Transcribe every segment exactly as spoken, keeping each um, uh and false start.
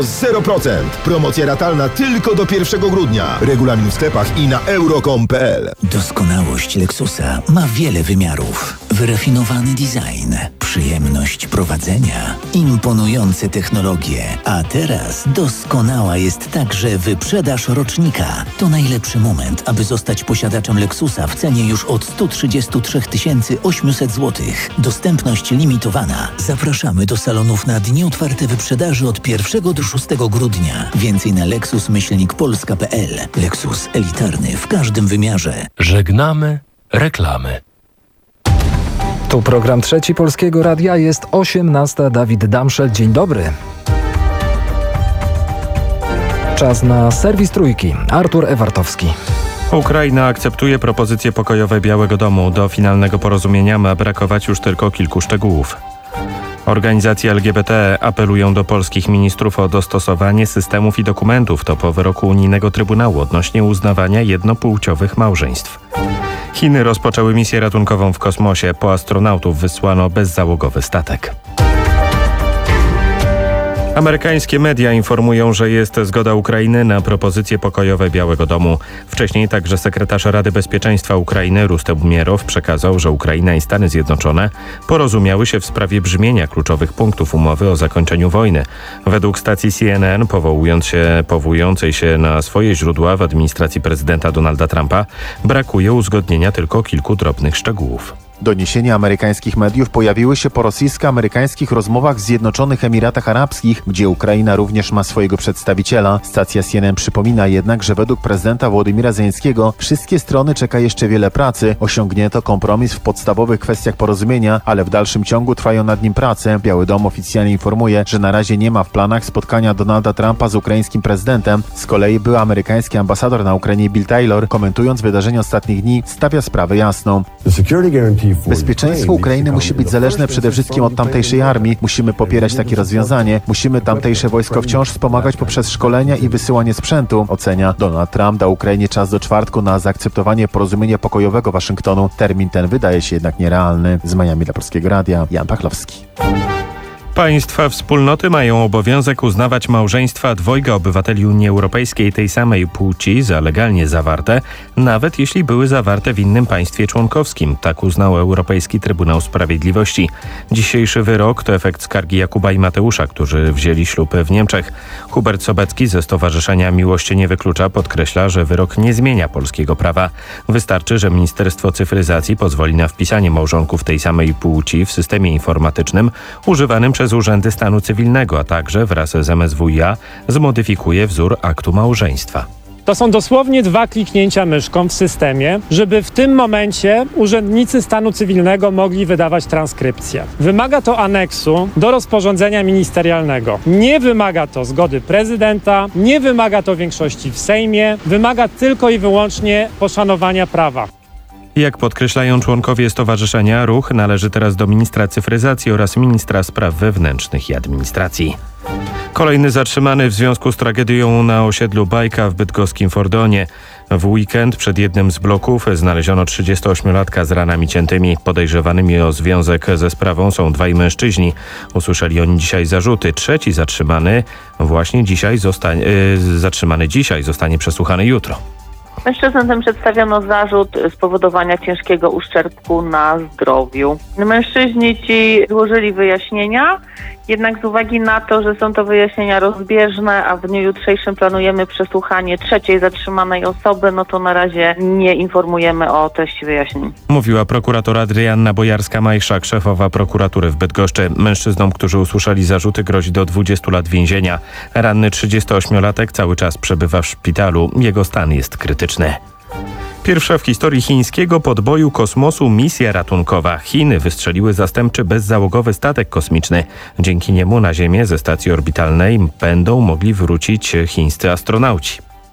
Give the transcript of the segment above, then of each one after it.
zero procent. Promocja ratalna tylko do pierwszego grudnia. Regulamin w sklepach i na euro kropka com kropka p l. Doskonałość Lexusa ma wiele wymiarów. Wyrafinowany design, przyjemność prowadzenia, imponujące technologie. A teraz doskonała jest także wyprzedaż rocznika. To najlepszy moment, aby zostać posiadaczem Lexusa w cenie już od sto trzydzieści trzy tysiące osiemset złotych. Dostępność limitowana. Zapraszamy do salonów na dni otwarte wyprzedaży od pierwszego do szóstego grudnia. Więcej na lexus myślnik polska kropka p l. Lexus elitarny w każdym wymiarze. Żegnamy reklamy. Tu program Trzeci Polskiego Radia, jest osiemnasta. Dawid Damszel, dzień dobry. Czas na serwis Trójki. Artur Ewartowski. Ukraina akceptuje propozycje pokojowe Białego Domu. Do finalnego porozumienia ma brakować już tylko kilku szczegółów. Organizacje L G B T apelują do polskich ministrów o dostosowanie systemów i dokumentów. To po wyroku unijnego Trybunału odnośnie uznawania jednopłciowych małżeństw. Chiny rozpoczęły misję ratunkową w kosmosie. Po astronautów wysłano bezzałogowy statek. Amerykańskie media informują, że jest zgoda Ukrainy na propozycje pokojowe Białego Domu. Wcześniej także sekretarz Rady Bezpieczeństwa Ukrainy Rustem Umierow przekazał, że Ukraina i Stany Zjednoczone porozumiały się w sprawie brzmienia kluczowych punktów umowy o zakończeniu wojny. Według stacji C N N, powołując się, powołującej się na swoje źródła w administracji prezydenta Donalda Trumpa, brakuje uzgodnienia tylko kilku drobnych szczegółów. Doniesienia amerykańskich mediów pojawiły się po rosyjsko-amerykańskich rozmowach w Zjednoczonych Emiratach Arabskich, gdzie Ukraina również ma swojego przedstawiciela. Stacja C N N przypomina jednak, że według prezydenta Wołodymyra Zełenskiego wszystkie strony czeka jeszcze wiele pracy. Osiągnięto kompromis w podstawowych kwestiach porozumienia, ale w dalszym ciągu trwają nad nim prace. Biały Dom oficjalnie informuje, że na razie nie ma w planach spotkania Donalda Trumpa z ukraińskim prezydentem. Z kolei były amerykański ambasador na Ukrainie Bill Taylor, komentując wydarzenia ostatnich dni, stawia sprawę jasną. Bezpieczeństwo Ukrainy musi być zależne przede wszystkim od tamtejszej armii. Musimy popierać takie rozwiązanie. Musimy tamtejsze wojsko wciąż wspomagać poprzez szkolenia i wysyłanie sprzętu, ocenia. Donald Trump dał Ukrainie czas do czwartku na zaakceptowanie porozumienia pokojowego Waszyngtonu. Termin ten wydaje się jednak nierealny. Z Miami dla Polskiego Radia, Jan Pachlowski. Państwa wspólnoty mają obowiązek uznawać małżeństwa dwojga obywateli Unii Europejskiej tej samej płci za legalnie zawarte, nawet jeśli były zawarte w innym państwie członkowskim. Tak uznał Europejski Trybunał Sprawiedliwości. Dzisiejszy wyrok to efekt skargi Jakuba i Mateusza, którzy wzięli ślub w Niemczech. Hubert Sobecki ze Stowarzyszenia Miłość nie wyklucza podkreśla, że wyrok nie zmienia polskiego prawa. Wystarczy, że Ministerstwo Cyfryzacji pozwoli na wpisanie małżonków tej samej płci w systemie informatycznym używanym przez urzędy stanu cywilnego, a także wraz z M S W i A zmodyfikuje wzór aktu małżeństwa. To są dosłownie dwa kliknięcia myszką w systemie, żeby w tym momencie urzędnicy stanu cywilnego mogli wydawać transkrypcję. Wymaga to aneksu do rozporządzenia ministerialnego. Nie wymaga to zgody prezydenta, nie wymaga to większości w Sejmie, wymaga tylko i wyłącznie poszanowania prawa. Jak podkreślają członkowie stowarzyszenia, ruch należy teraz do ministra cyfryzacji oraz ministra spraw wewnętrznych i administracji. Kolejny zatrzymany w związku z tragedią na osiedlu Bajka w bydgoskim Fordonie. W weekend przed jednym z bloków znaleziono trzydziestoośmiolatka z ranami ciętymi. Podejrzewanymi o związek ze sprawą są dwaj mężczyźni. Usłyszeli oni dzisiaj zarzuty. Trzeci zatrzymany właśnie dzisiaj zostanie, yy, zatrzymany dzisiaj zostanie przesłuchany jutro. Mężczyznom tym przedstawiono zarzut spowodowania ciężkiego uszczerbku na zdrowiu. Mężczyźni ci złożyli wyjaśnienia, jednak z uwagi na to, że są to wyjaśnienia rozbieżne, a w dniu jutrzejszym planujemy przesłuchanie trzeciej zatrzymanej osoby, no to na razie nie informujemy o treści wyjaśnień. Mówiła prokurator Adrianna Bojarska-Majszak, szefowa prokuratury w Bydgoszczy. Mężczyznom, którzy usłyszeli zarzuty, grozi do dwudziestu lat więzienia. Ranny trzydziestoośmiolatek cały czas przebywa w szpitalu. Jego stan jest krytyczny. Pierwsza w historii chińskiego podboju kosmosu misja ratunkowa. Chiny wystrzeliły zastępczy bezzałogowy statek kosmiczny. Dzięki niemu na Ziemię ze stacji orbitalnej będą mogli wrócić chińscy astronauci.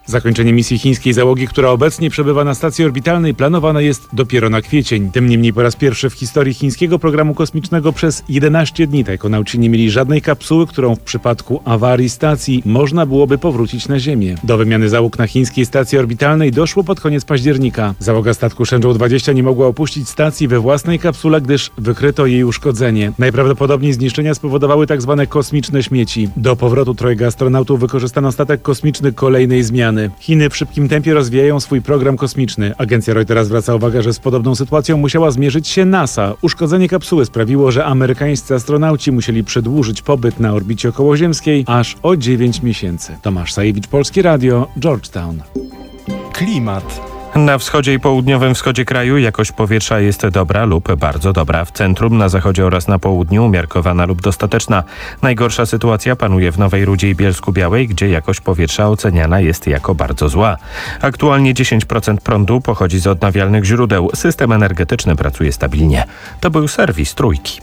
Zakończenie misji chińskiej załogi, która obecnie przebywa na stacji orbitalnej, planowane jest dopiero na kwiecień. Tym niemniej po raz pierwszy w historii chińskiego programu kosmicznego przez jedenaście dni tajonauci nie mieli żadnej kapsuły, którą w przypadku awarii stacji można byłoby powrócić na Ziemię. Do wymiany załóg na chińskiej stacji orbitalnej doszło pod koniec października. Załoga statku Shenzhou dwadzieścia nie mogła opuścić stacji we własnej kapsule, gdyż wykryto jej uszkodzenie. Najprawdopodobniej zniszczenia spowodowały tzw. kosmiczne śmieci. Do powrotu trojga astronautów wykorzystano statek kosmiczny kolejnej zmiany. Chiny w szybkim tempie rozwijają swój program kosmiczny. Agencja Reutera zwraca uwagę, że z podobną sytuacją musiała zmierzyć się NASA. Uszkodzenie kapsuły sprawiło, że amerykańscy astronauci musieli przedłużyć pobyt na orbicie okołoziemskiej aż o dziewięć miesięcy. Tomasz Sajewicz, Polskie Radio, Georgetown. Klimat. Na wschodzie i południowym wschodzie kraju jakość powietrza jest dobra lub bardzo dobra. W centrum, na zachodzie oraz na południu umiarkowana lub dostateczna. Najgorsza sytuacja panuje w Nowej Rudzie i Bielsku-Białej, gdzie jakość powietrza oceniana jest jako bardzo zła. Aktualnie dziesięć procent prądu pochodzi z odnawialnych źródeł. System energetyczny pracuje stabilnie. To był serwis Trójki.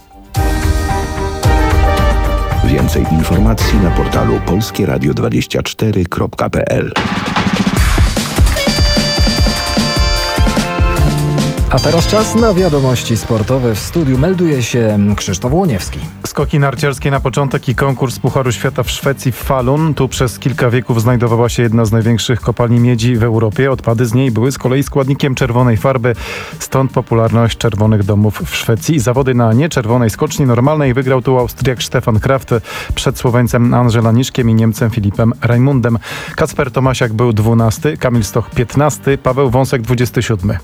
Więcej informacji na portalu polskie radio dwadzieścia cztery kropka p l. A teraz czas na wiadomości sportowe. W studiu melduje się Krzysztof Łoniewski. Skoki narciarskie na początek i konkurs Pucharu Świata w Szwecji w Falun. Tu przez kilka wieków znajdowała się jedna z największych kopalni miedzi w Europie. Odpady z niej były z kolei składnikiem czerwonej farby. Stąd popularność czerwonych domów w Szwecji. Zawody na nieczerwonej skoczni normalnej wygrał tu Austriak Stefan Kraft przed Słoweńcem Andrzej Laniszkiem i Niemcem Filipem Raimundem. Kacper Tomasiak był dwunasty, Kamil Stoch piętnasty, Paweł Wąsek dwudziesty siódmy.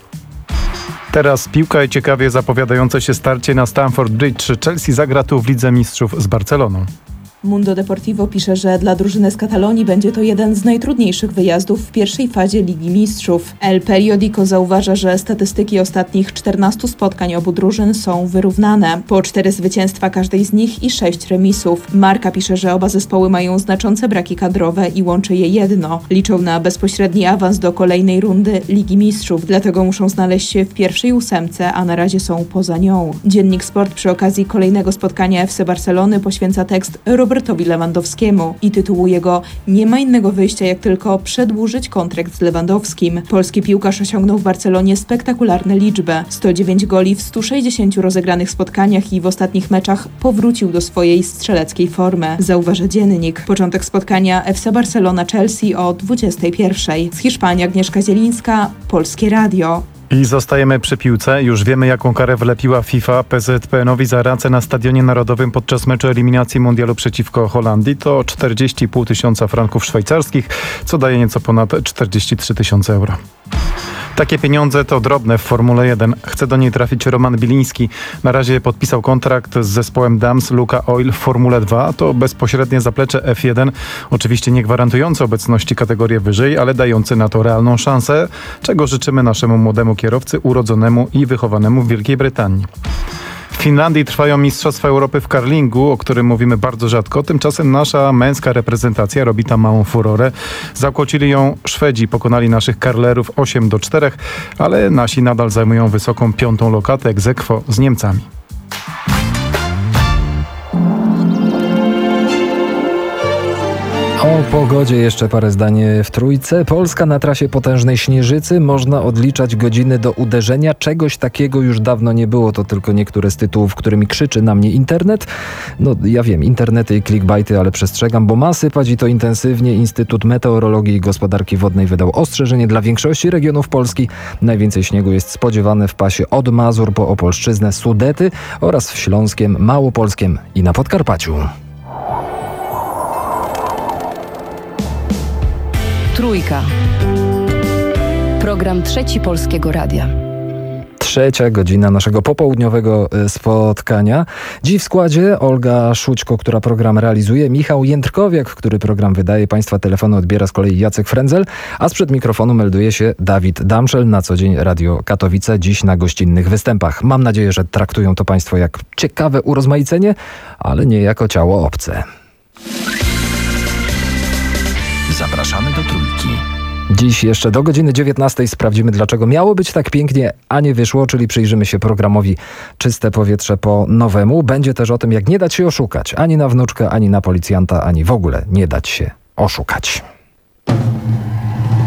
Teraz piłka i ciekawie zapowiadające się starcie na Stamford Bridge. Chelsea zagra tu w Lidze Mistrzów z Barceloną. Mundo Deportivo pisze, że dla drużyny z Katalonii będzie to jeden z najtrudniejszych wyjazdów w pierwszej fazie Ligi Mistrzów. El Periódico zauważa, że statystyki ostatnich czternastu spotkań obu drużyn są wyrównane. Po cztery zwycięstwa każdej z nich i sześć remisów. Marca pisze, że oba zespoły mają znaczące braki kadrowe i łączy je jedno. Liczą na bezpośredni awans do kolejnej rundy Ligi Mistrzów, dlatego muszą znaleźć się w pierwszej ósemce, a na razie są poza nią. Dziennik Sport przy okazji kolejnego spotkania F C Barcelony poświęca tekst Robertowi Lewandowskiemu i tytułuje go „Nie ma innego wyjścia, jak tylko przedłużyć kontrakt z Lewandowskim”. Polski piłkarz osiągnął w Barcelonie spektakularne liczby. sto dziewięć goli w stu sześćdziesięciu rozegranych spotkaniach i w ostatnich meczach powrócił do swojej strzeleckiej formy. Zauważa dziennik. Początek spotkania F C Barcelona-Chelsea o dwudziestej pierwszej. Z Hiszpanii Agnieszka Zielińska, Polskie Radio. I zostajemy przy piłce. Już wiemy, jaką karę wlepiła FIFA P Z P N-owi za racę na Stadionie Narodowym podczas meczu eliminacji mundialu przeciwko Holandii. To czterdzieści i pół tysiąca franków szwajcarskich, co daje nieco ponad czterdzieści trzy tysiące euro. Takie pieniądze to drobne w Formule jeden. Chce do niej trafić Roman Biliński. Na razie podpisał kontrakt z zespołem Dams Luka Oil w Formule dwa. To bezpośrednie zaplecze F jeden. Oczywiście nie gwarantujące obecności kategorii wyżej, ale dające na to realną szansę, czego życzymy naszemu młodemu kierowcy urodzonemu i wychowanemu w Wielkiej Brytanii. W Finlandii trwają Mistrzostwa Europy w curlingu, o którym mówimy bardzo rzadko. Tymczasem nasza męska reprezentacja robi tam małą furorę. Zakłócili ją Szwedzi, pokonali naszych karlerów osiem do czterech, ale nasi nadal zajmują wysoką piątą lokatę ex aequo z Niemcami. O pogodzie jeszcze parę zdań w Trójce. Polska na trasie potężnej śnieżycy. Można odliczać godziny do uderzenia. Czegoś takiego już dawno nie było. To tylko niektóre z tytułów, którymi krzyczy na mnie internet. No ja wiem, internety i clickbaity, ale przestrzegam, bo ma sypać i to intensywnie. Instytut Meteorologii i Gospodarki Wodnej wydał ostrzeżenie dla większości regionów Polski. Najwięcej śniegu jest spodziewane w pasie od Mazur po Opolszczyznę, Sudety oraz w Śląskiem, Małopolskiem i na Podkarpaciu. Trójka. Program Trzeci Polskiego Radia. Trzecia godzina naszego popołudniowego spotkania. Dziś w składzie Olga Szućko, która program realizuje, Michał Jędrkowiak, który program wydaje, państwa telefony odbiera z kolei Jacek Frędzel, a sprzed mikrofonu melduje się Dawid Damszel, na co dzień Radio Katowice, dziś na gościnnych występach. Mam nadzieję, że traktują to państwo jak ciekawe urozmaicenie, ale nie jako ciało obce. Zapraszamy do Trójki. Dziś jeszcze do godziny dziewiętnastej sprawdzimy, dlaczego miało być tak pięknie, a nie wyszło, czyli przyjrzymy się programowi Czyste Powietrze po nowemu. Będzie też o tym, jak nie dać się oszukać. Ani na wnuczkę, ani na policjanta, ani w ogóle nie dać się oszukać.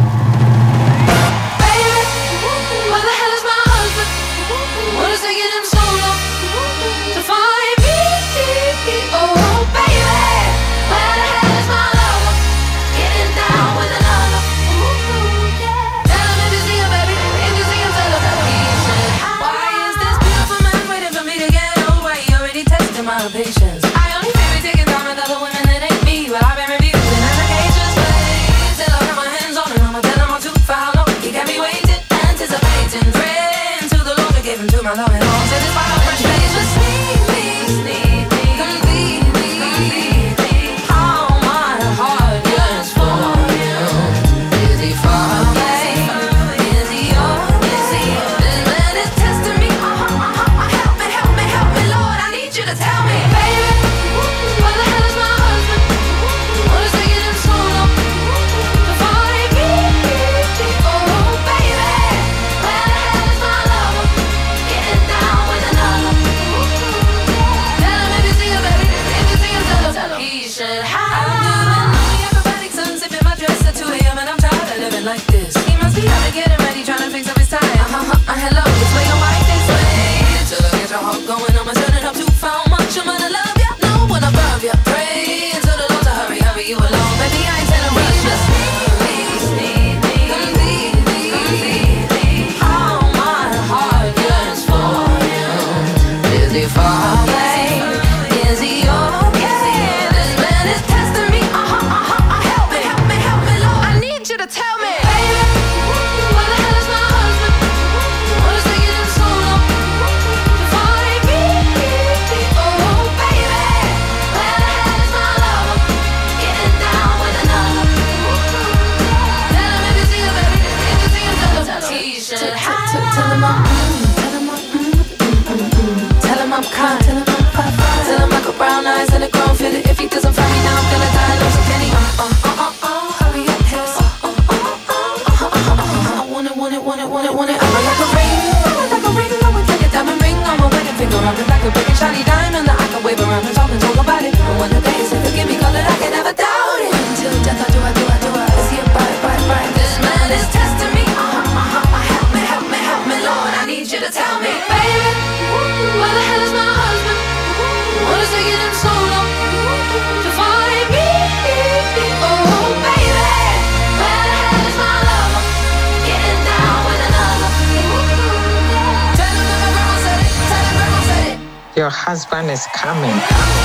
your husband is coming.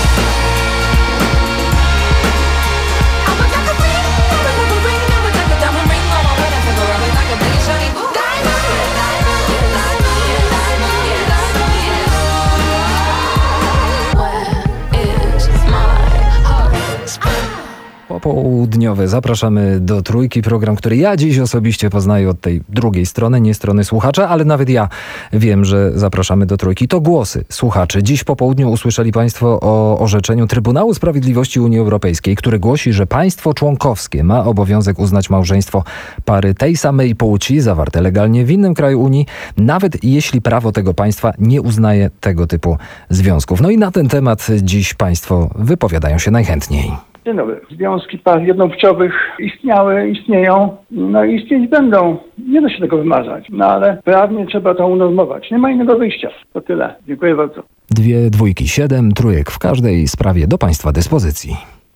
Popołudniowe. Zapraszamy do Trójki, program, który ja dziś osobiście poznaję od tej drugiej strony, nie strony słuchacza, ale nawet ja wiem, że zapraszamy do Trójki. To głosy słuchaczy. Dziś po południu usłyszeli Państwo o orzeczeniu Trybunału Sprawiedliwości Unii Europejskiej, który głosi, że państwo członkowskie ma obowiązek uznać małżeństwo pary tej samej płci zawarte legalnie w innym kraju Unii, nawet jeśli prawo tego państwa nie uznaje tego typu związków. No i na ten temat dziś Państwo wypowiadają się najchętniej. Dzień dobry. Związki par jednopłciowych istniały, istnieją, no i istnieć będą. Nie da się tego wymazać, no ale prawnie trzeba to unormować. Nie ma innego wyjścia. To tyle. Dziękuję bardzo. Dwie dwójki, siedem trójek w każdej sprawie do Państwa dyspozycji.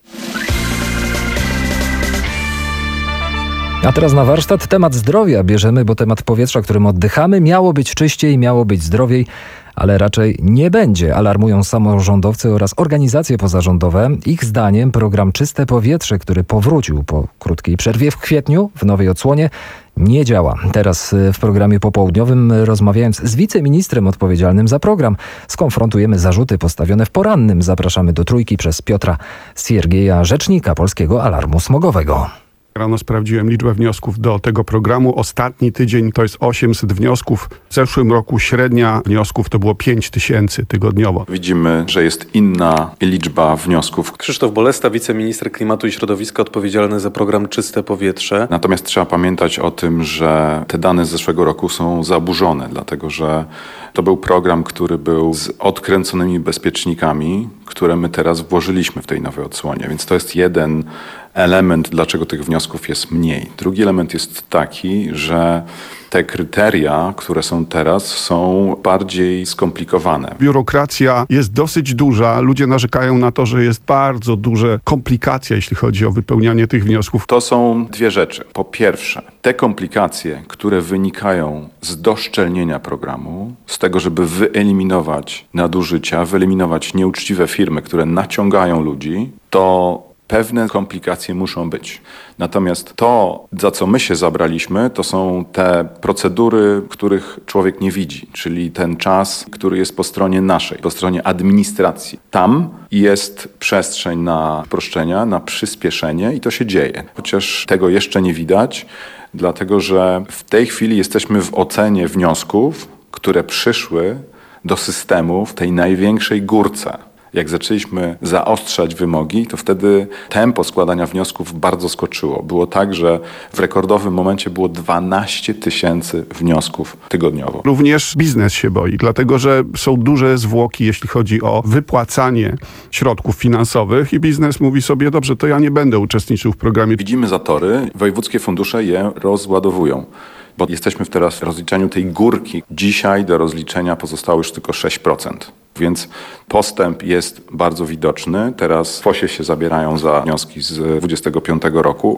A teraz na warsztat temat zdrowia bierzemy, bo temat powietrza, którym oddychamy, miało być czyściej, miało być zdrowiej, ale raczej nie będzie, alarmują samorządowcy oraz organizacje pozarządowe. Ich zdaniem program Czyste Powietrze, który powrócił po krótkiej przerwie w kwietniu w nowej odsłonie, nie działa. Teraz w programie popołudniowym, rozmawiając z wiceministrem odpowiedzialnym za program, skonfrontujemy zarzuty postawione w porannym. Zapraszamy do Trójki przez Piotra Siergieja, rzecznika Polskiego Alarmu Smogowego. Rano sprawdziłem liczbę wniosków do tego programu. Ostatni tydzień to jest osiemset wniosków. W zeszłym roku średnia wniosków to było pięć tysięcy tygodniowo. Widzimy, że jest inna liczba wniosków. Krzysztof Bolesta, wiceminister klimatu i środowiska odpowiedzialny za program Czyste Powietrze. Natomiast trzeba pamiętać o tym, że te dane z zeszłego roku są zaburzone, dlatego że to był program, który był z odkręconymi bezpiecznikami, które my teraz włożyliśmy w tej nowej odsłonie. Więc to jest jeden element, dlaczego tych wniosków jest mniej. Drugi element jest taki, że te kryteria, które są teraz, są bardziej skomplikowane. Biurokracja jest dosyć duża. Ludzie narzekają na to, że jest bardzo duże komplikacja, jeśli chodzi o wypełnianie tych wniosków. To są dwie rzeczy. Po pierwsze, te komplikacje, które wynikają z doszczelnienia programu, z tego, żeby wyeliminować nadużycia, wyeliminować nieuczciwe firmy, które naciągają ludzi, to pewne komplikacje muszą być. Natomiast to, za co my się zabraliśmy, to są te procedury, których człowiek nie widzi, czyli ten czas, który jest po stronie naszej, po stronie administracji. Tam jest przestrzeń na uproszczenia, na przyspieszenie i to się dzieje. Chociaż tego jeszcze nie widać, dlatego że w tej chwili jesteśmy w ocenie wniosków, które przyszły do systemu w tej największej górce. Jak zaczęliśmy zaostrzać wymogi, to wtedy tempo składania wniosków bardzo skoczyło. Było tak, że w rekordowym momencie było dwanaście tysięcy wniosków tygodniowo. Również biznes się boi, dlatego że są duże zwłoki, jeśli chodzi o wypłacanie środków finansowych i biznes mówi sobie, dobrze, to ja nie będę uczestniczył w programie. Widzimy zatory, wojewódzkie fundusze je rozładowują. Bo jesteśmy teraz w rozliczaniu tej górki. Dzisiaj do rozliczenia pozostało już tylko sześć procent. Więc postęp jest bardzo widoczny. Teraz F O S-ie się zabierają za wnioski z dwudziestego piątego roku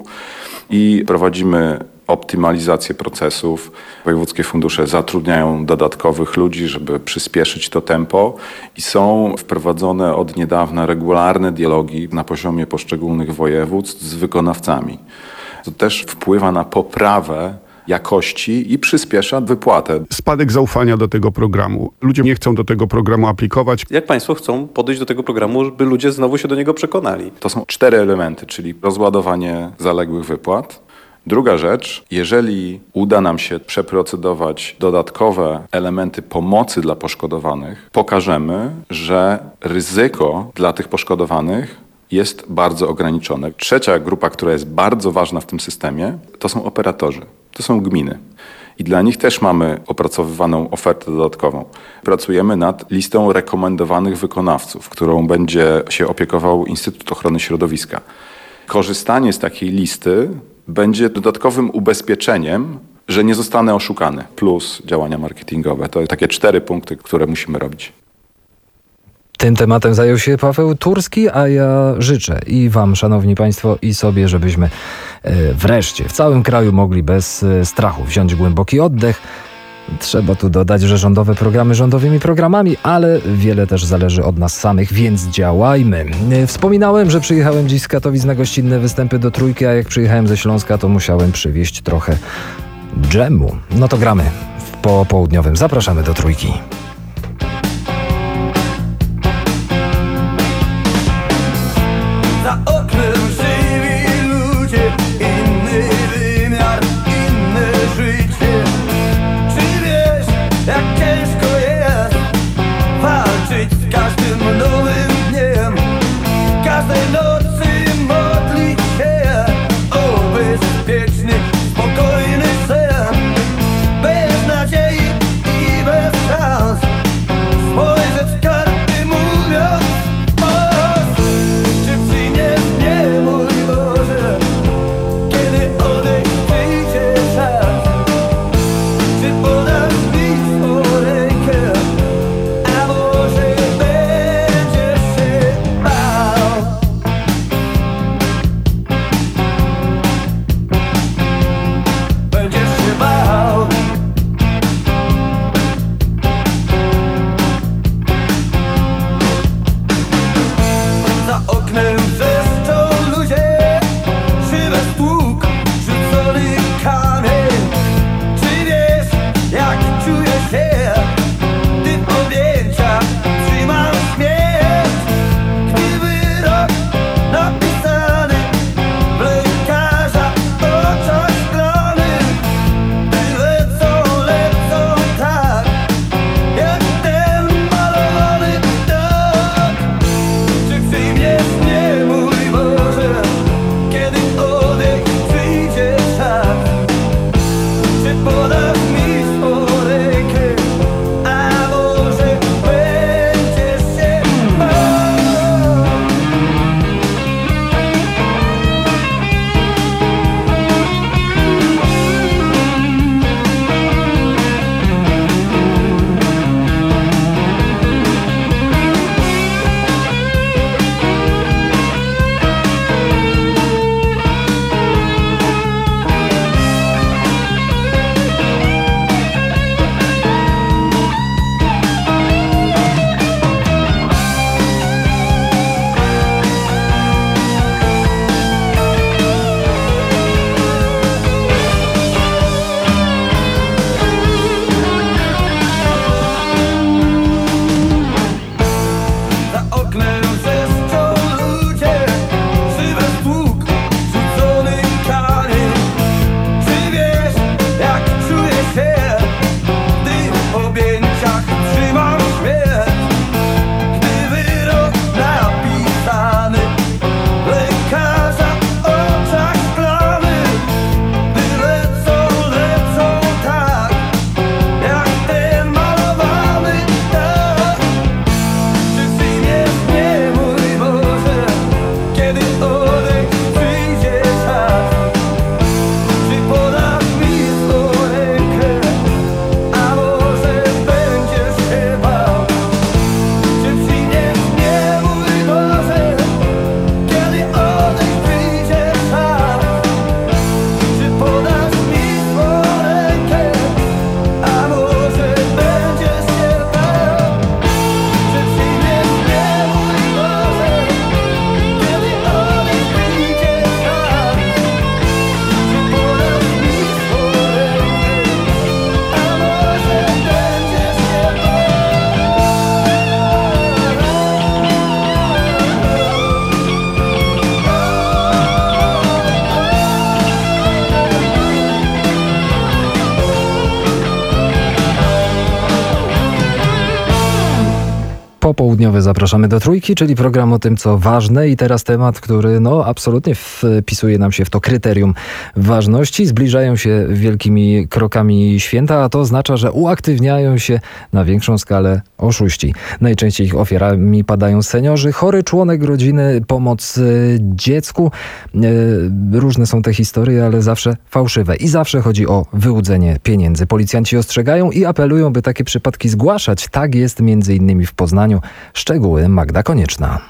i prowadzimy optymalizację procesów. Wojewódzkie fundusze zatrudniają dodatkowych ludzi, żeby przyspieszyć to tempo i są wprowadzone od niedawna regularne dialogi na poziomie poszczególnych województw z wykonawcami. To też wpływa na poprawę jakości i przyspiesza wypłatę. Spadek zaufania do tego programu. Ludzie nie chcą do tego programu aplikować. Jak państwo chcą podejść do tego programu, żeby ludzie znowu się do niego przekonali? To są cztery elementy, czyli rozładowanie zaległych wypłat. Druga rzecz, jeżeli uda nam się przeprocedować dodatkowe elementy pomocy dla poszkodowanych, pokażemy, że ryzyko dla tych poszkodowanych jest bardzo ograniczone. Trzecia grupa, która jest bardzo ważna w tym systemie, to są operatorzy. To są gminy. I dla nich też mamy opracowywaną ofertę dodatkową. Pracujemy nad listą rekomendowanych wykonawców, którą będzie się opiekował Instytut Ochrony Środowiska. Korzystanie z takiej listy będzie dodatkowym ubezpieczeniem, że nie zostanę oszukany, plus działania marketingowe. To takie cztery punkty, które musimy robić. Tym tematem zajął się Paweł Turski, a ja życzę i wam, szanowni państwo, i sobie, żebyśmy wreszcie w całym kraju mogli bez strachu wziąć głęboki oddech Trzeba tu dodać, że rządowe programy rządowymi programami, ale wiele też zależy od nas samych, więc działajmy. Wspominałem, że przyjechałem dziś z Katowic na gościnne występy do Trójki, a jak przyjechałem ze Śląska, to musiałem przywieźć trochę dżemu. No to gramy w popołudniowym. Zapraszamy do Trójki. Za oknem żyli ludzie, inny wymiar, inne życie. Czy wiesz, jak ciężko jest walczyć z każdym nowym dniem? Każdej nocy modlić się o bezpieczny, spokojny sen. Bez nadziei i bez szans spojrzeć w karty mówiąc: czy przyjmiesz mnie, mój Boże, kiedy odejść wyjdzie czas? Czy podasz mi swą rękę, a może będziesz się bał? Będziesz się bał. Za oknem wrzeszczą ludzie, żywe stłuk, rzucony kamień. Czy wiesz, jak czuję się, gdy w objęciach trzymam śmierć? Gdy wyrok napisany w lekarza oczach szklanych, gdy lecą, lecą tak, jak ten malowany ptak. Czy przyjmiesz mnie, mój Boże, kiedy odejść przyjdzie czas? Czy podasz mi swą rękę, a może będziesz się bał? Za oknem wrzeszczą ludzie, żywe stłuk, rzucony kamień. Czy wiesz, jak czuję się, gdy w objęciach trzymam śmierć? Gdy wyrok napisany w lekarza oczach szklanych, gdy lecą, lecą tak, jak ten malowany ptak. Czy przyjmiesz mnie, mój Boże, kiedy odejść przyjdzie czas? Czy podasz mi swą rękę, a może będziesz się bał? Czy przyjmiesz mnie, mój Boże, kiedy odejść przyjdzie czas? Czy podasz mi swą rękę, a może będziesz się bał? Czy przyjmiesz mnie, mój Boże, kiedy odejść przyjdzie czas? Czy podasz mi swą rękę, a może będziesz się Popołudniowy zapraszamy do Trójki, czyli program o tym, co ważne, i teraz temat, który no absolutnie wpisuje nam się w to kryterium ważności. Zbliżają się wielkimi krokami święta, a to oznacza, że uaktywniają się na większą skalę oszuści. Najczęściej ich ofiarami padają seniorzy, chory członek rodziny, pomoc dziecku. Różne są te historie, ale zawsze fałszywe i zawsze chodzi o wyłudzenie pieniędzy. Policjanci ostrzegają i apelują, by takie przypadki zgłaszać. Tak jest między innymi w Poznaniu. Szczegóły Magda Konieczna.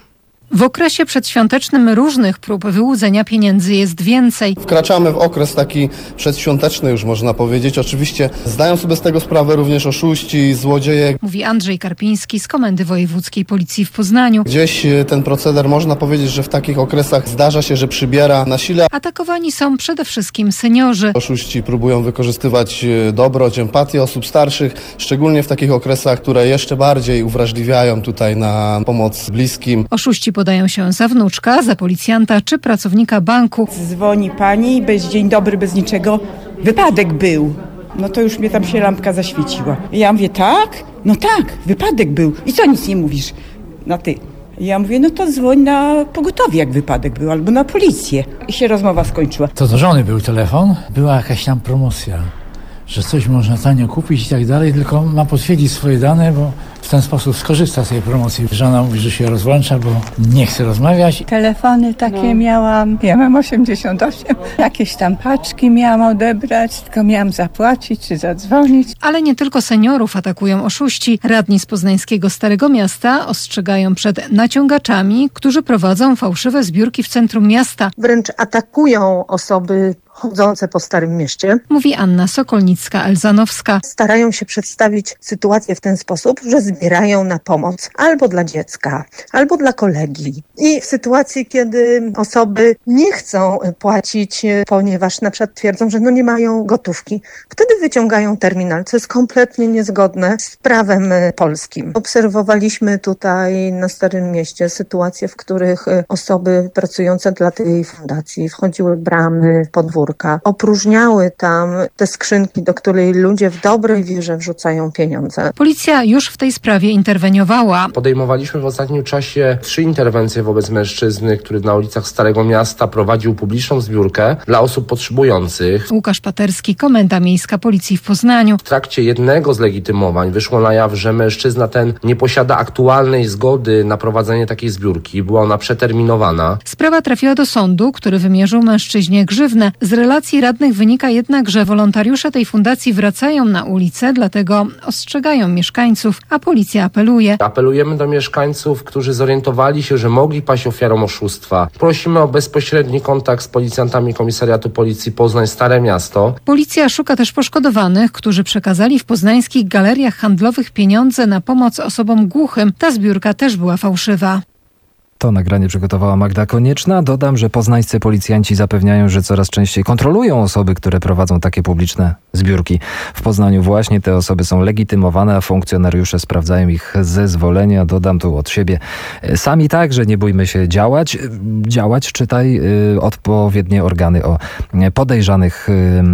W okresie przedświątecznym różnych prób wyłudzenia pieniędzy jest więcej. Wkraczamy w okres taki przedświąteczny już można powiedzieć. Oczywiście zdają sobie z tego sprawę również oszuści, złodzieje. Mówi Andrzej Karpiński z Komendy Wojewódzkiej Policji w Poznaniu. Gdzieś ten proceder można powiedzieć, że w takich okresach zdarza się, że przybiera na sile. Atakowani są przede wszystkim seniorzy. Oszuści próbują wykorzystywać dobroć, empatię osób starszych, szczególnie w takich okresach, które jeszcze bardziej uwrażliwiają tutaj na pomoc bliskim. Oszuści podają się za wnuczka, za policjanta czy pracownika banku. Dzwoni pani, bez dzień dobry, bez niczego. Wypadek był. No to już mnie tam się lampka zaświeciła. I ja mówię, tak? No tak, wypadek był. I co, nic nie mówisz? Na ty. I ja mówię, no to dzwoń na pogotowie, jak wypadek był, albo na policję. I się rozmowa skończyła. To do żony był telefon, była jakaś tam promocja, że coś można tanio kupić i tak dalej, tylko ma potwierdzić swoje dane, bo w ten sposób skorzysta z tej promocji. Żona mówi, że się rozłącza, bo nie chce rozmawiać. Telefony takie no. miałam, ja mam osiemdziesiąt osiem, jakieś tam paczki miałam odebrać, tylko miałam zapłacić czy zadzwonić. Ale nie tylko seniorów atakują oszuści. Radni z poznańskiego Starego Miasta ostrzegają przed naciągaczami, którzy prowadzą fałszywe zbiórki w centrum miasta. Wręcz atakują osoby chodzące po Starym Mieście. Mówi Anna Sokolnicka-Elzanowska. Starają się przedstawić sytuację w ten sposób, że zbierają na pomoc albo dla dziecka, albo dla kolegi. I w sytuacji, kiedy osoby nie chcą płacić, ponieważ na przykład twierdzą, że no nie mają gotówki, wtedy wyciągają terminal, co jest kompletnie niezgodne z prawem polskim. Obserwowaliśmy tutaj na Starym Mieście sytuacje, w których osoby pracujące dla tej fundacji wchodziły w bramy, podwórka, opróżniały tam te skrzynki, do której ludzie w dobrej wierze wrzucają pieniądze. Policja już w tej sprawie interweniowała. Podejmowaliśmy w ostatnim czasie trzy interwencje wobec mężczyzny, który na ulicach Starego Miasta prowadził publiczną zbiórkę dla osób potrzebujących. Łukasz Paterski, Komenda Miejska Policji w Poznaniu. W trakcie jednego z legitymowań wyszło na jaw, że mężczyzna ten nie posiada aktualnej zgody na prowadzenie takiej zbiórki. Była ona przeterminowana. Sprawa trafiła do sądu, który wymierzył mężczyźnie grzywnę. Z relacji radnych wynika jednak, że wolontariusze tej fundacji wracają na ulicę, dlatego ostrzegają mieszkańców, a policja apeluje. Apelujemy do mieszkańców, którzy zorientowali się, że mogli paść ofiarą oszustwa. Prosimy o bezpośredni kontakt z policjantami Komisariatu Policji Poznań Stare Miasto. Policja szuka też poszkodowanych, którzy przekazali w poznańskich galeriach handlowych pieniądze na pomoc osobom głuchym. Ta zbiórka też była fałszywa. To nagranie przygotowała Magda Konieczna. Dodam, że poznańscy policjanci zapewniają, że coraz częściej kontrolują osoby, które prowadzą takie publiczne zbiórki. W Poznaniu właśnie te osoby są legitymowane, a funkcjonariusze sprawdzają ich zezwolenia. Dodam tu od siebie. Sami także nie bójmy się działać. Działać, czytaj, y, odpowiednie organy o podejrzanych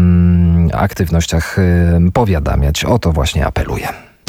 y, aktywnościach y, powiadamiać. O to właśnie apeluję.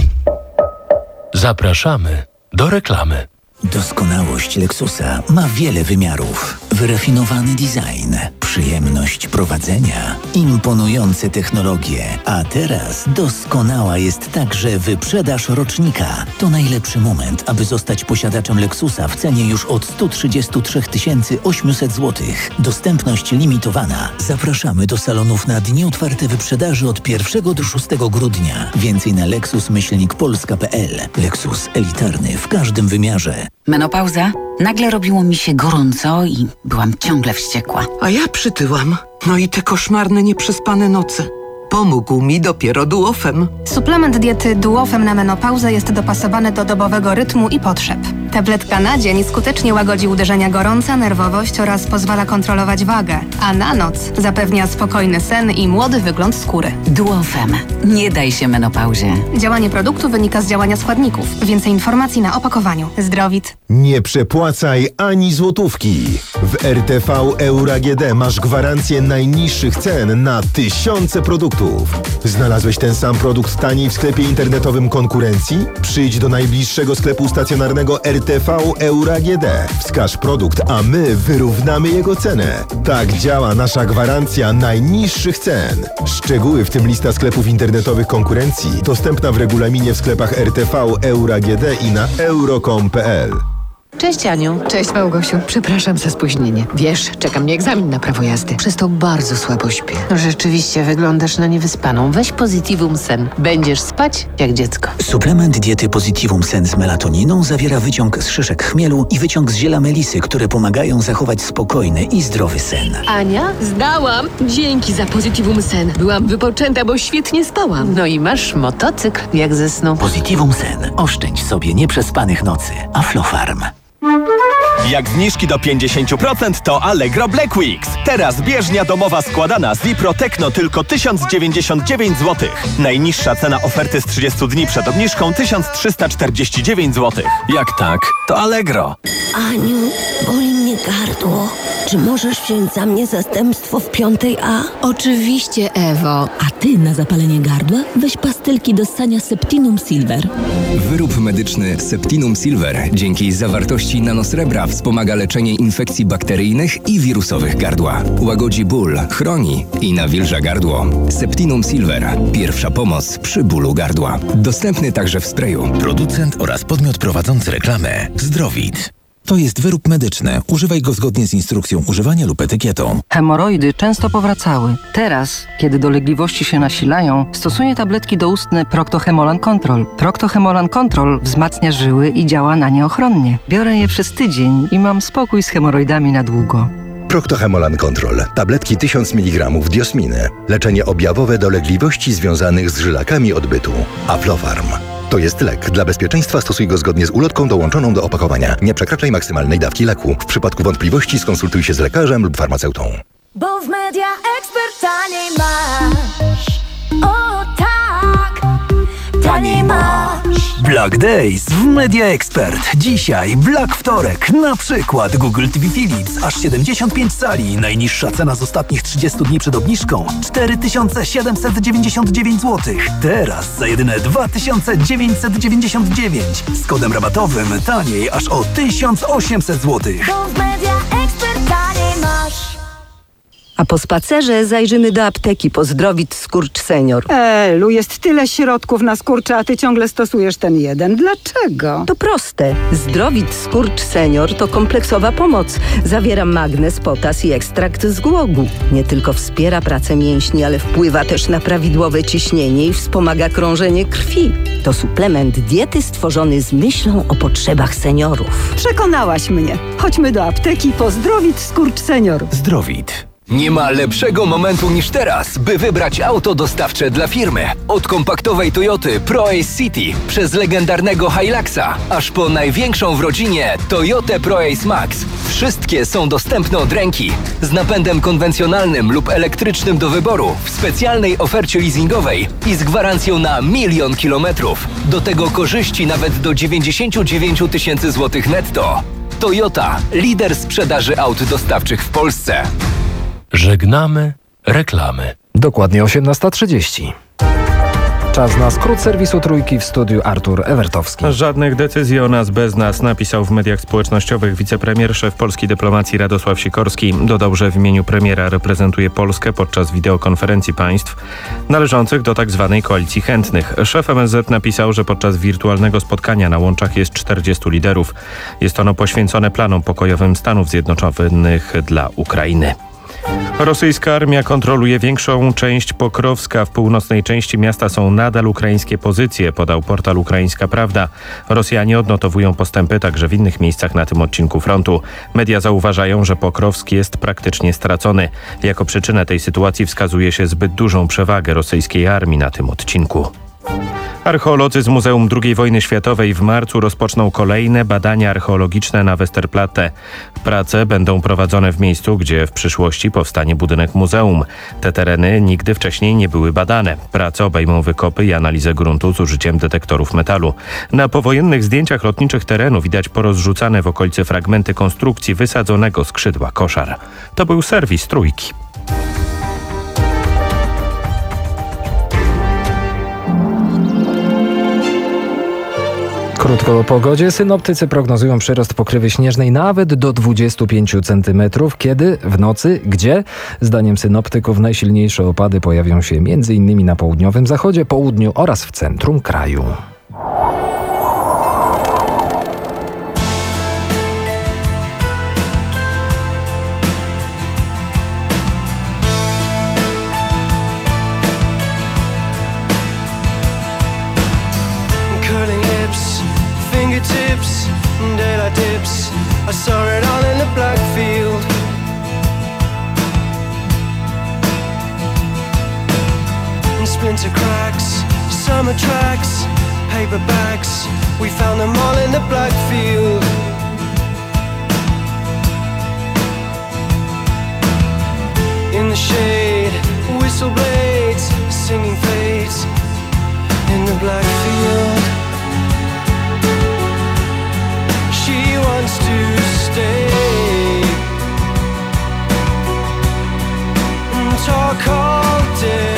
Zapraszamy do reklamy. Doskonałość Lexusa ma wiele wymiarów. Wyrafinowany design, przyjemność prowadzenia, imponujące technologie. A teraz doskonała jest także wyprzedaż rocznika. To najlepszy moment, aby zostać posiadaczem Lexusa w cenie już od sto trzydzieści trzy tysiące osiemset złotych. Dostępność limitowana. Zapraszamy do salonów na dni otwarte wyprzedaży od pierwszego do szóstego grudnia. Więcej na lexus myślnik polska kropka p l. Lexus elitarny w każdym wymiarze. Menopauza? Nagle robiło mi się gorąco i byłam ciągle wściekła. A ja przytyłam. No i te koszmarne, nieprzespane noce. Pomógł mi dopiero Duofem. Suplement diety Duofem na menopauzę jest dopasowany do dobowego rytmu i potrzeb. Tabletka na dzień skutecznie łagodzi uderzenia gorąca, nerwowość oraz pozwala kontrolować wagę, a na noc zapewnia spokojny sen i młody wygląd skóry. Duofem. Nie daj się menopauzie. Działanie produktu wynika z działania składników. Więcej informacji na opakowaniu. Zdrowit. Nie przepłacaj ani złotówki. W R T V Euro A G D masz gwarancję najniższych cen na tysiące produktów. Znalazłeś ten sam produkt taniej w sklepie internetowym konkurencji? Przyjdź do najbliższego sklepu stacjonarnego R T V Euro A G D. Wskaż produkt, a my wyrównamy jego cenę. Tak działa nasza gwarancja najniższych cen. Szczegóły, w tym lista sklepów internetowych konkurencji, dostępna w regulaminie w sklepach R T V Euro A G D i na euro kropka com kropka p l. Cześć Aniu. Cześć Małgosiu. Przepraszam za spóźnienie. Wiesz, czeka mnie egzamin na prawo jazdy. Przez to bardzo słabo śpię. No rzeczywiście wyglądasz na niewyspaną. Weź Positivum Sen. Będziesz spać jak dziecko. Suplement diety Positivum Sen z melatoniną zawiera wyciąg z szyszek chmielu i wyciąg z ziela melisy, które pomagają zachować spokojny i zdrowy sen. Ania? Zdałam. Dzięki za Positivum Sen. Byłam wypoczęta, bo świetnie spałam. No i masz motocykl jak ze snu. Positivum Sen. Oszczędź sobie nieprzespanych nocy. Aflofarm. Jak zniżki do pięćdziesiąt procent to Allegro Black Weeks. Teraz bieżnia domowa składana z Wipro Tecno tylko tysiąc dziewięćdziesiąt dziewięć złotych. Najniższa cena oferty z trzydziestu dni przed obniżką tysiąc trzysta czterdzieści dziewięć złotych. Jak tak, to Allegro. Aniu, boli mnie gardło. Czy możesz wziąć za mnie zastępstwo w piątej A? Oczywiście, Ewo. A ty na zapalenie gardła weź pastylki do ssania Septinum Silver. Wyrób medyczny Septinum Silver dzięki zawartości nanosrebra wspomaga leczenie infekcji bakteryjnych i wirusowych gardła. Łagodzi ból, chroni i nawilża gardło. Septinum Silver. Pierwsza pomoc przy bólu gardła. Dostępny także w sprayu. Producent oraz podmiot prowadzący reklamę Zdrowit. To jest wyrób medyczny. Używaj go zgodnie z instrukcją używania lub etykietą. Hemoroidy często powracały. Teraz, kiedy dolegliwości się nasilają, stosuję tabletki doustne Procto-Hemolan Control. Procto-Hemolan Control wzmacnia żyły i działa na nie ochronnie. Biorę je przez tydzień i mam spokój z hemoroidami na długo. Procto-Hemolan Control. Tabletki tysiąc miligramów diosminy. Leczenie objawowe dolegliwości związanych z żylakami odbytu. Aflofarm. To jest lek. Dla bezpieczeństwa stosuj go zgodnie z ulotką dołączoną do opakowania. Nie przekraczaj maksymalnej dawki leku. W przypadku wątpliwości skonsultuj się z lekarzem lub farmaceutą. Bo w Media Expert taniej masz. O tak, taniej masz. Black Days w Media Expert. Dzisiaj Black Wtorek. Na przykład Google T V Philips. Aż siedemdziesiąt pięć cali. Najniższa cena z ostatnich trzydziestu dni przed obniżką. cztery tysiące siedemset dziewięćdziesiąt dziewięć złotych. Teraz za jedyne dwa tysiące dziewięćset dziewięćdziesiąt dziewięć. Z kodem rabatowym taniej aż o tysiąc osiemset złotych. Bo w Media Expert taniej masz. A po spacerze zajrzymy do apteki po Zdrowit Skurcz Senior. Elu, jest tyle środków na skurcze, a ty ciągle stosujesz ten jeden. Dlaczego? To proste. Zdrowit Skurcz Senior to kompleksowa pomoc. Zawiera magnez, potas i ekstrakt z głogu. Nie tylko wspiera pracę mięśni, ale wpływa też na prawidłowe ciśnienie i wspomaga krążenie krwi. To suplement diety stworzony z myślą o potrzebach seniorów. Przekonałaś mnie. Chodźmy do apteki po Zdrowit Skurcz Senior. Zdrowit. Nie ma lepszego momentu niż teraz, by wybrać auto dostawcze dla firmy. Od kompaktowej Toyoty ProAce City przez legendarnego Hiluxa, aż po największą w rodzinie Toyotę ProAce Max. Wszystkie są dostępne od ręki, z napędem konwencjonalnym lub elektrycznym do wyboru, w specjalnej ofercie leasingowej i z gwarancją na milion kilometrów. Do tego korzyści nawet do dziewięćdziesiąt dziewięć tysięcy złotych netto. Toyota, lider sprzedaży aut dostawczych w Polsce. Żegnamy reklamy. Dokładnie osiemnasta trzydzieści. Czas na skrót serwisu Trójki, w studiu Artur Ewertowski. Żadnych decyzji o nas bez nas, napisał w mediach społecznościowych wicepremier, szef polskiej dyplomacji Radosław Sikorski. Dodał, że w imieniu premiera reprezentuje Polskę podczas wideokonferencji państw należących do tzw. koalicji chętnych. Szef M S Z napisał, że podczas wirtualnego spotkania na łączach jest czterdziestu liderów. Jest ono poświęcone planom pokojowym Stanów Zjednoczonych dla Ukrainy. Rosyjska armia kontroluje większą część Pokrowska. W północnej części miasta są nadal ukraińskie pozycje, podał portal Ukraińska Prawda. Rosjanie odnotowują postępy także w innych miejscach na tym odcinku frontu. Media zauważają, że Pokrowsk jest praktycznie stracony. Jako przyczynę tej sytuacji wskazuje się zbyt dużą przewagę rosyjskiej armii na tym odcinku. Archeolodzy z Muzeum drugiej Wojny Światowej w marcu rozpoczną kolejne badania archeologiczne na Westerplatte. Prace będą prowadzone w miejscu, gdzie w przyszłości powstanie budynek muzeum. Te tereny nigdy wcześniej nie były badane. Prace obejmą wykopy i analizę gruntu z użyciem detektorów metalu. Na powojennych zdjęciach lotniczych terenu widać porozrzucane w okolicy fragmenty konstrukcji wysadzonego skrzydła koszar. To był serwis Trójki. Krótko o pogodzie. Synoptycy prognozują przyrost pokrywy śnieżnej nawet do dwudziestu pięciu centymetrów. Kiedy? W nocy. Gdzie? Zdaniem synoptyków najsilniejsze opady pojawią się m.in. na południowym zachodzie, południu oraz w centrum kraju. black field. And splinter cracks, summer tracks, paper bags, we found them all in the black field. In the shade, whistle blades, singing fades in the black field. She wants to stay and talk all day.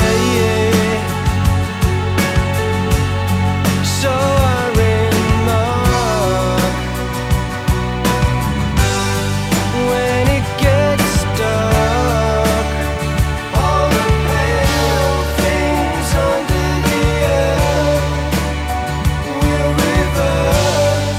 So I remark, when it gets dark, all the pale things under the earth will revert.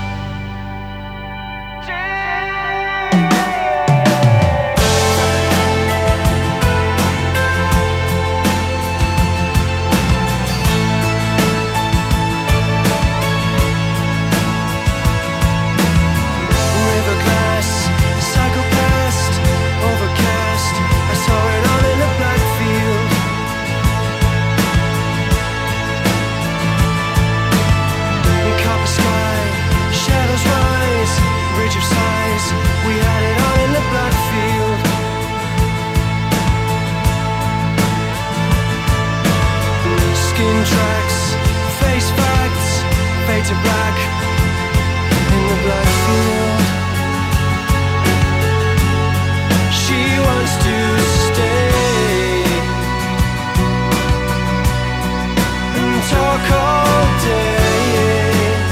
River glass, cycle past, overcast, I saw it all in a black field. Copper sky, shadows rise, bridge of sighs, we had it all in the black field. Skin tracks, face facts, fade to black in the black field. She wants to stay and talk all day.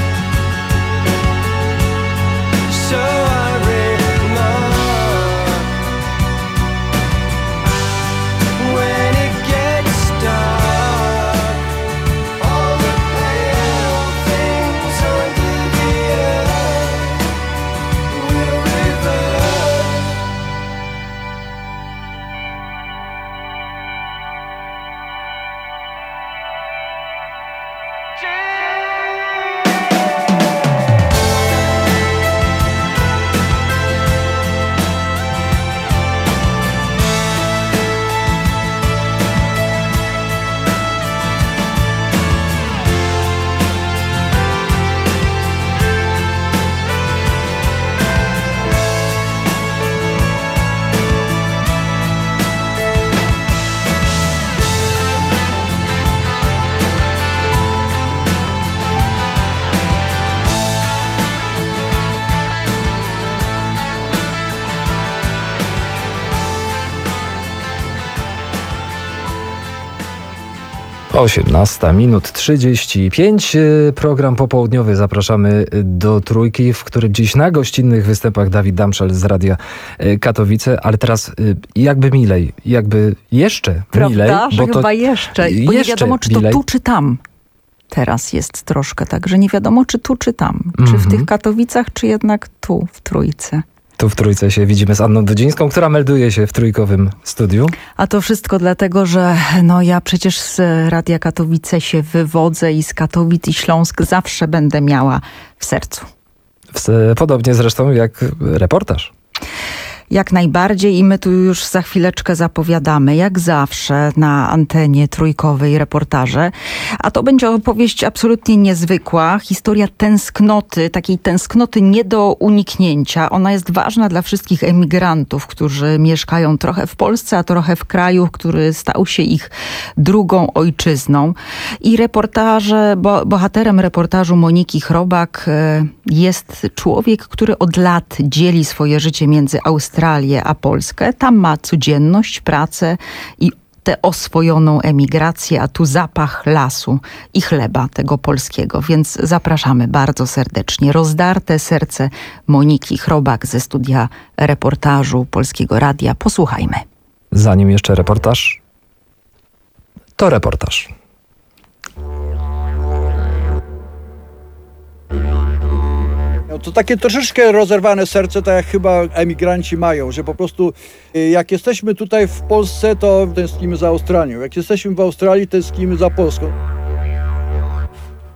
So I remark, when it gets dark, all the pale things under the earth will revert. osiemnasta minut trzydzieści pięć. Program popołudniowy zapraszamy do Trójki, w którym dziś na gościnnych występach Dawid Damszel z Radia Katowice, ale teraz jakby milej, jakby jeszcze Prawda, milej. Że Bo to chyba jeszcze, bo nie wiadomo, czy to milej. tu, czy tam. Teraz jest troszkę tak, że nie wiadomo, czy tu, czy tam. Czy w Mhm. tych Katowicach, czy jednak tu, w Trójce. Tu w Trójce się widzimy z Anną Dudzińską, która melduje się w trójkowym studiu. A to wszystko dlatego, że no ja przecież z Radia Katowice się wywodzę i z Katowic i Śląsk zawsze będę miała w sercu. W- Podobnie zresztą jak reportaż. Jak najbardziej i my tu już za chwileczkę zapowiadamy, jak zawsze na antenie trójkowej reportaże. A to będzie opowieść absolutnie niezwykła. Historia tęsknoty, takiej tęsknoty nie do uniknięcia. Ona jest ważna dla wszystkich emigrantów, którzy mieszkają trochę w Polsce, a trochę w kraju, który stał się ich drugą ojczyzną. I reportaże, bo, bohaterem reportażu Moniki Chrobak e, jest człowiek, który od lat dzieli swoje życie między Australią a Polskę. Tam ma codzienność, pracę i tę oswojoną emigrację, a tu zapach lasu i chleba tego polskiego. Więc zapraszamy bardzo serdecznie. Rozdarte serce Moniki Chrobak ze studia reportażu Polskiego Radia. Posłuchajmy. Zanim jeszcze reportaż, to reportaż. No to takie troszeczkę rozerwane serce, tak jak chyba emigranci mają, że po prostu jak jesteśmy tutaj w Polsce, to tęsknimy za Australią. Jak jesteśmy w Australii, tęsknimy za Polską.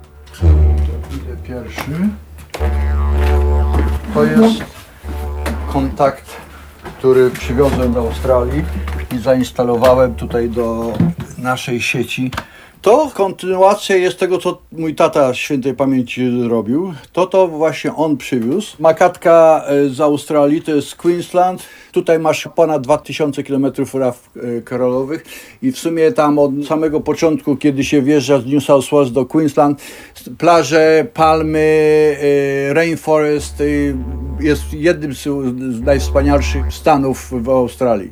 Idę pierwszy. To jest kontakt, który przywiozłem do Australii i zainstalowałem tutaj do naszej sieci. To kontynuacja jest tego, co mój tata świętej pamięci robił. To to właśnie on przywiózł. Makatka z Australii to jest Queensland. Tutaj masz ponad dwa tysiące kilometrów raf koralowych i w sumie tam od samego początku, kiedy się wjeżdża z New South Wales do Queensland, plaże, palmy, rainforest jest jednym z najwspanialszych stanów w Australii.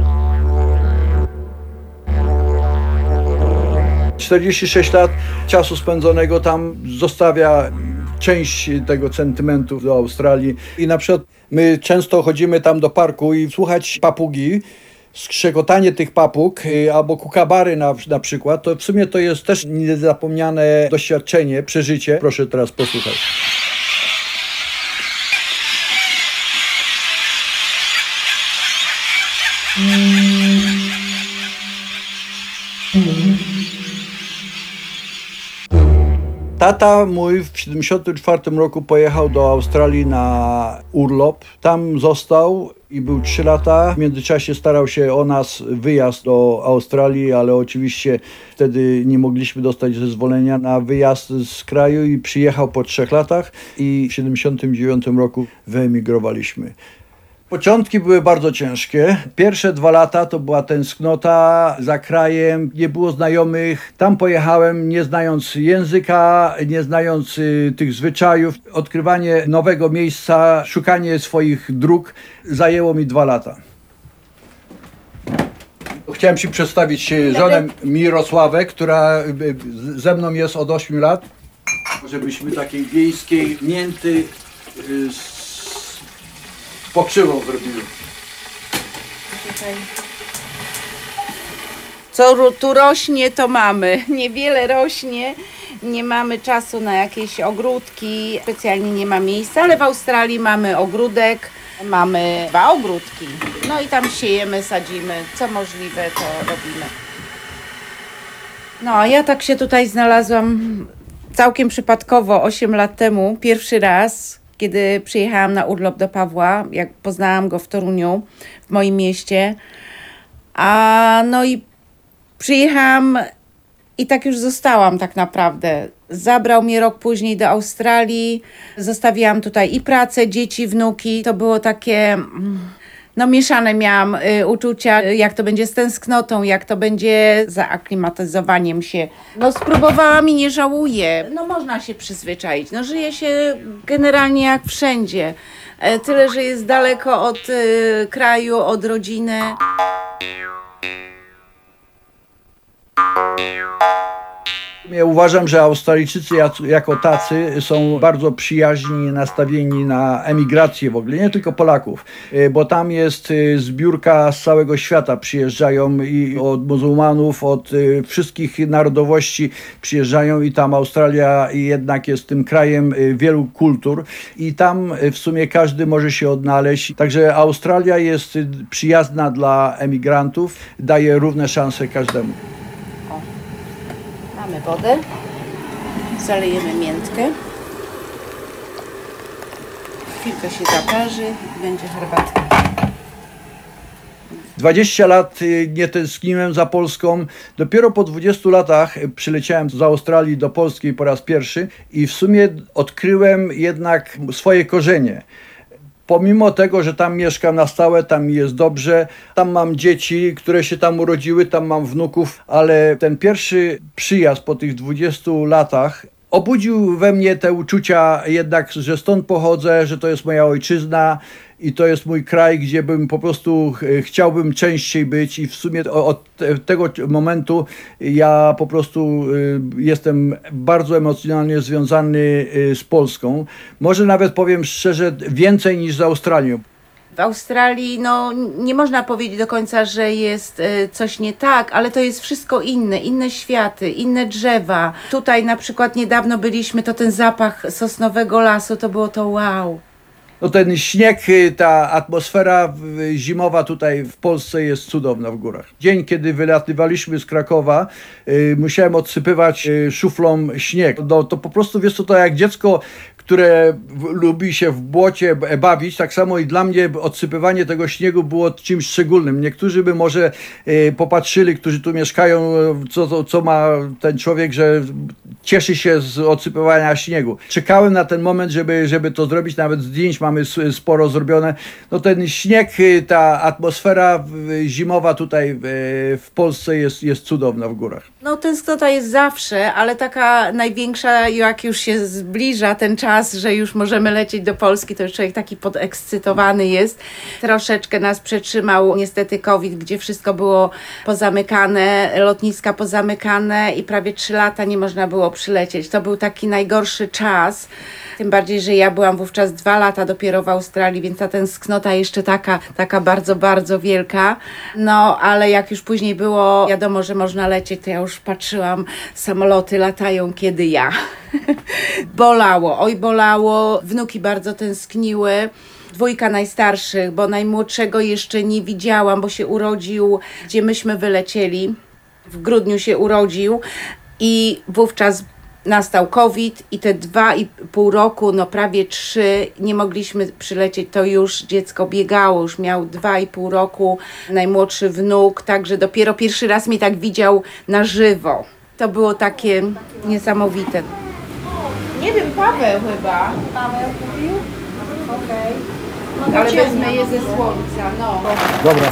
czterdzieści sześć lat czasu spędzonego tam zostawia część tego sentymentu do Australii. I na przykład my często chodzimy tam do parku i słuchać papugi, skrzekotanie tych papug albo kukabary na, na przykład, to w sumie to jest też niezapomniane doświadczenie, przeżycie. Proszę teraz posłuchać. Tata mój w siedemdziesiątym czwartym roku pojechał do Australii na urlop. Tam został i był trzy lata. W międzyczasie starał się o nas wyjazd do Australii, ale oczywiście wtedy nie mogliśmy dostać zezwolenia na wyjazd z kraju i przyjechał po trzech latach i w siedemdziesiątym dziewiątym roku wyemigrowaliśmy. Początki były bardzo ciężkie. Pierwsze dwa lata to była tęsknota za krajem, nie było znajomych. Tam pojechałem nie znając języka, nie znając y, tych zwyczajów. Odkrywanie nowego miejsca, szukanie swoich dróg zajęło mi dwa lata. Chciałem Ci przedstawić żonę Mirosławę, która y, ze mną jest od ośmiu lat. Żebyśmy takiej wiejskiej mięty y, pokrzywą zrobili. Co tu rośnie, to mamy. Niewiele rośnie, nie mamy czasu na jakieś ogródki, specjalnie nie ma miejsca, ale w Australii mamy ogródek, mamy dwa ogródki. No i tam siejemy, sadzimy, co możliwe, to robimy. No a ja tak się tutaj znalazłam całkiem przypadkowo osiem lat temu, pierwszy raz, kiedy przyjechałam na urlop do Pawła, jak poznałam go w Toruniu, w moim mieście. A no i przyjechałam i tak już zostałam tak naprawdę. Zabrał mnie rok później do Australii, zostawiłam tutaj i pracę, dzieci, wnuki. To było takie, no mieszane miałam y, uczucia, jak to będzie z tęsknotą, jak to będzie za aklimatyzowaniem się. No spróbowałam i nie żałuję. No można się przyzwyczaić. No żyje się generalnie jak wszędzie. E, tyle, że jest daleko od y, kraju, od rodziny. Ja uważam, że Australijczycy jako tacy są bardzo przyjaźni, nastawieni na emigrację w ogóle, nie tylko Polaków, bo tam jest zbiórka z całego świata, przyjeżdżają i od muzułmanów, od wszystkich narodowości przyjeżdżają i tam Australia jednak jest tym krajem wielu kultur i tam w sumie każdy może się odnaleźć. Także Australia jest przyjazna dla emigrantów, daje równe szanse każdemu. Mamy wodę, zalejemy miętkę, chwilkę się zaparzy i będzie herbatka. dwadzieścia lat nie tęskniłem za Polską. Dopiero po dwudziestu latach przyleciałem z Australii do Polski po raz pierwszy i w sumie odkryłem jednak swoje korzenie. Pomimo tego, że tam mieszkam na stałe, tam mi jest dobrze, tam mam dzieci, które się tam urodziły, tam mam wnuków, ale ten pierwszy przyjazd po tych dwudziestu latach obudził we mnie te uczucia jednak, że stąd pochodzę, że to jest moja ojczyzna i to jest mój kraj, gdzie bym po prostu chciałbym częściej być i w sumie od tego momentu ja po prostu jestem bardzo emocjonalnie związany z Polską. Może nawet powiem szczerze, więcej niż z Australią. W Australii no, nie można powiedzieć do końca, że jest y, coś nie tak, ale to jest wszystko inne, inne światy, inne drzewa. Tutaj na przykład niedawno byliśmy, to ten zapach sosnowego lasu, to było to wow. No ten śnieg, ta atmosfera zimowa tutaj w Polsce jest cudowna w górach. Dzień, kiedy wylatywaliśmy z Krakowa, y, musiałem odsypywać y, szuflą śnieg. No, to po prostu, wiesz co, to jak dziecko, które w, lubi się w błocie bawić, tak samo i dla mnie odsypywanie tego śniegu było czymś szczególnym. Niektórzy by może e, popatrzyli, którzy tu mieszkają, co, co, co ma ten człowiek, że cieszy się z odsypywania śniegu. Czekałem na ten moment, żeby, żeby to zrobić, nawet zdjęć mamy sporo zrobione. No ten śnieg, ta atmosfera zimowa tutaj w Polsce jest, jest cudowna w górach. No tęsknota jest zawsze, ale taka największa, jak już się zbliża ten czas, że już możemy lecieć do Polski, to już człowiek taki podekscytowany jest. Troszeczkę nas przetrzymał niestety COVID, gdzie wszystko było pozamykane, lotniska pozamykane i prawie trzy lata nie można było przylecieć. To był taki najgorszy czas, tym bardziej, że ja byłam wówczas dwa lata dopiero w Australii, więc ta tęsknota jeszcze taka, taka bardzo, bardzo wielka. No, ale jak już później było wiadomo, że można lecieć, to ja już patrzyłam, samoloty latają, kiedy ja. Bolało, oj bolało, wnuki bardzo tęskniły. Dwójka najstarszych, bo najmłodszego jeszcze nie widziałam, bo się urodził, gdzie myśmy wylecieli. W grudniu się urodził i wówczas nastał COVID i te dwa i pół roku, no prawie trzy, nie mogliśmy przylecieć, to już dziecko biegało, już miał dwa i pół roku, najmłodszy wnuk, także dopiero pierwszy raz mnie tak widział na żywo. To było takie niesamowite. Nie wiem, Paweł chyba. Paweł mówił? Okej. Okay. No ale wezmę je ze słońca, no. Dobra.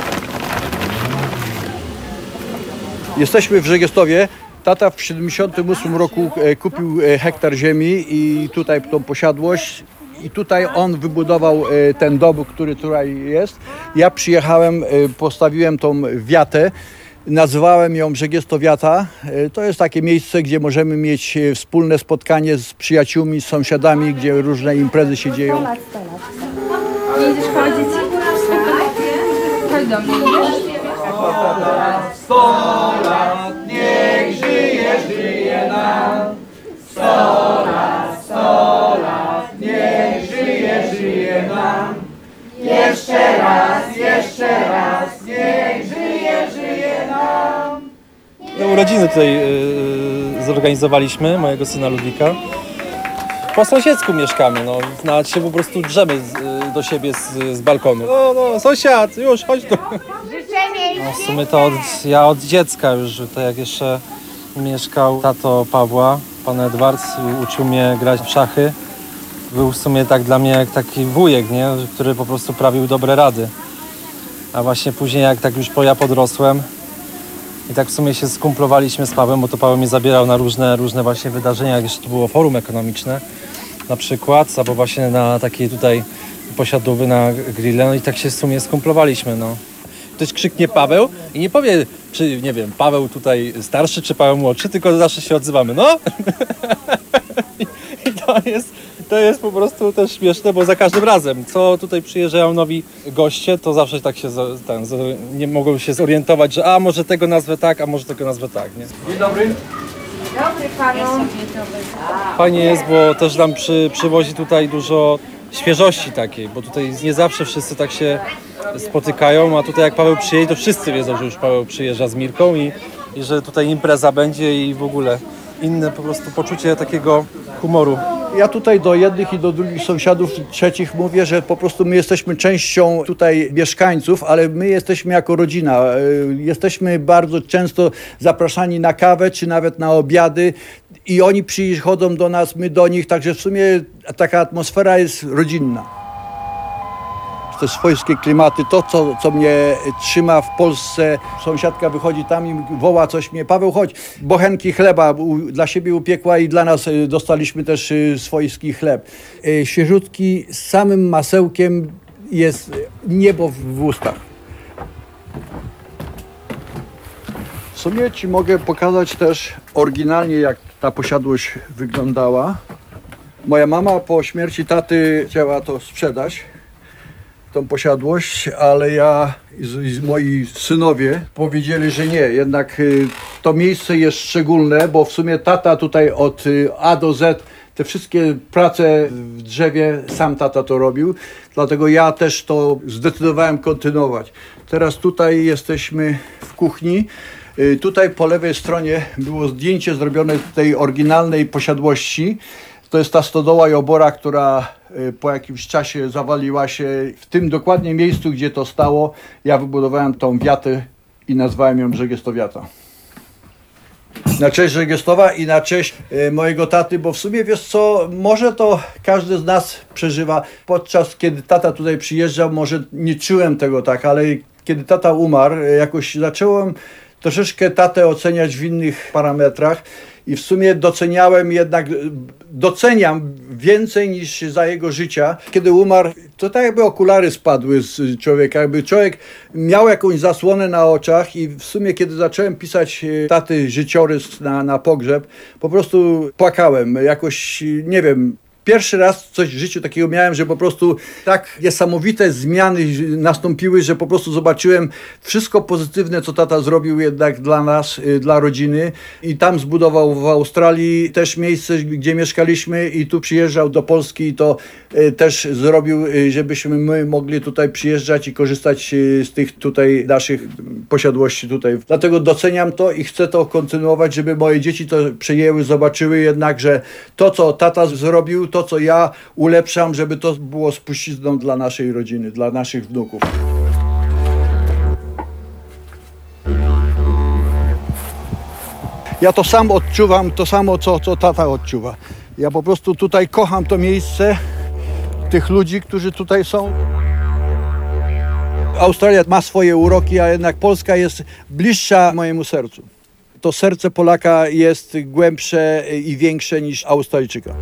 Jesteśmy w Żegiestowie. Tata w siedemdziesiątym ósmym roku kupił hektar ziemi i tutaj tą posiadłość. I tutaj on wybudował ten dom, który tutaj jest. Ja przyjechałem, postawiłem tą wiatę. Nazywałem ją Żegiestowiata. To jest takie miejsce, gdzie możemy mieć wspólne spotkanie z przyjaciółmi, z sąsiadami, gdzie różne imprezy się dzieją. Nie idziesz koło dzieci? Chodź do mnie, idziesz? sto lat, niech żyje, żyje nam. sto lat, sto lat, niech żyje, żyje nam. Jeszcze raz, jeszcze raz, niech żyje, żyje nam. No, urodziny tutaj y, zorganizowaliśmy, mojego syna Ludwika. Po sąsiedzku mieszkamy, no, nawet się po prostu drzemy z, y, do siebie z, z balkonu. No, no, sąsiad, już, chodź tu. No, w sumie to od, ja od dziecka już, tak jak jeszcze mieszkał tato Pawła, pan Edward, uczył mnie grać w szachy. Był w sumie tak dla mnie jak taki wujek, nie? Który po prostu prawił dobre rady. A właśnie później jak tak już po ja podrosłem i tak w sumie się skumplowaliśmy z Pawłem, bo to Paweł mnie zabierał na różne, różne właśnie wydarzenia, jak jeszcze to było forum ekonomiczne na przykład, albo właśnie na takie tutaj posiadłoby na grille, no i tak się w sumie skumplowaliśmy, no. Ktoś krzyknie Paweł i nie powie, czy nie wiem, Paweł tutaj starszy, czy Paweł młodszy, tylko zawsze się odzywamy, no. I to jest, to jest po prostu też śmieszne, bo za każdym razem, co tutaj przyjeżdżają nowi goście, to zawsze tak się ten, nie mogą się zorientować, że a może tego nazwę tak, a może tego nazwę tak, nie? Dzień dobry. Dobry panu. Fajnie jest, bo też nam przy, przywozi tutaj dużo świeżości takiej, bo tutaj nie zawsze wszyscy tak się spotykają, a tutaj jak Paweł przyjedzie, to wszyscy wiedzą, że już Paweł przyjeżdża z Mirką i, i że tutaj impreza będzie i w ogóle inne po prostu poczucie takiego humoru. Ja tutaj do jednych i do drugich sąsiadów, trzecich mówię, że po prostu my jesteśmy częścią tutaj mieszkańców, ale my jesteśmy jako rodzina. Jesteśmy bardzo często zapraszani na kawę, czy nawet na obiady i oni przychodzą do nas, my do nich, także w sumie taka atmosfera jest rodzinna. Te swojskie klimaty, to co, co mnie trzyma w Polsce. Sąsiadka wychodzi tam i woła coś mnie, Paweł chodź, bochenki chleba u, dla siebie upiekła i dla nas dostaliśmy też swojski chleb. Świeżutki, z samym masełkiem jest niebo w ustach. W sumie ci mogę pokazać też oryginalnie, jak ta posiadłość wyglądała. Moja mama po śmierci taty chciała to sprzedać, tą posiadłość, ale ja i, i moi synowie powiedzieli, że nie. Jednak y, to miejsce jest szczególne, bo w sumie tata tutaj od y, A do Z te wszystkie prace w drzewie sam tata to robił, dlatego ja też to zdecydowałem kontynuować. Teraz tutaj jesteśmy w kuchni. Y, tutaj po lewej stronie było zdjęcie zrobione tej oryginalnej posiadłości. To jest ta stodoła i obora, która po jakimś czasie zawaliła się. W tym dokładnie miejscu, gdzie to stało, ja wybudowałem tą wiatę i nazwałem ją Rzegestowiata. Na cześć Rzegestowa i na cześć y, mojego taty, bo w sumie wiesz co, może to każdy z nas przeżywa. Podczas kiedy tata tutaj przyjeżdżał, może nie czułem tego tak, ale kiedy tata umarł, y, jakoś zacząłem troszeczkę tatę oceniać w innych parametrach i w sumie doceniałem jednak, doceniam więcej niż za jego życia. Kiedy umarł, to tak jakby okulary spadły z człowieka, jakby człowiek miał jakąś zasłonę na oczach i w sumie kiedy zacząłem pisać taty życiorys na, na pogrzeb, po prostu płakałem, jakoś nie wiem. Pierwszy raz coś w życiu takiego miałem, że po prostu tak niesamowite zmiany nastąpiły, że po prostu zobaczyłem wszystko pozytywne, co tata zrobił jednak dla nas, dla rodziny. I tam zbudował w Australii też miejsce, gdzie mieszkaliśmy i tu przyjeżdżał do Polski i to też zrobił, żebyśmy my mogli tutaj przyjeżdżać i korzystać z tych tutaj naszych posiadłości tutaj. Dlatego doceniam to i chcę to kontynuować, żeby moje dzieci to przejęły, zobaczyły jednak, że to, co tata zrobił, to, co ja ulepszam, żeby to było spuścizną dla naszej rodziny, dla naszych wnuków. Ja to sam odczuwam, to samo, co, co tata odczuwa. Ja po prostu tutaj kocham to miejsce, tych ludzi, którzy tutaj są. Australia ma swoje uroki, a jednak Polska jest bliższa mojemu sercu. To serce Polaka jest głębsze i większe niż Australijczyka.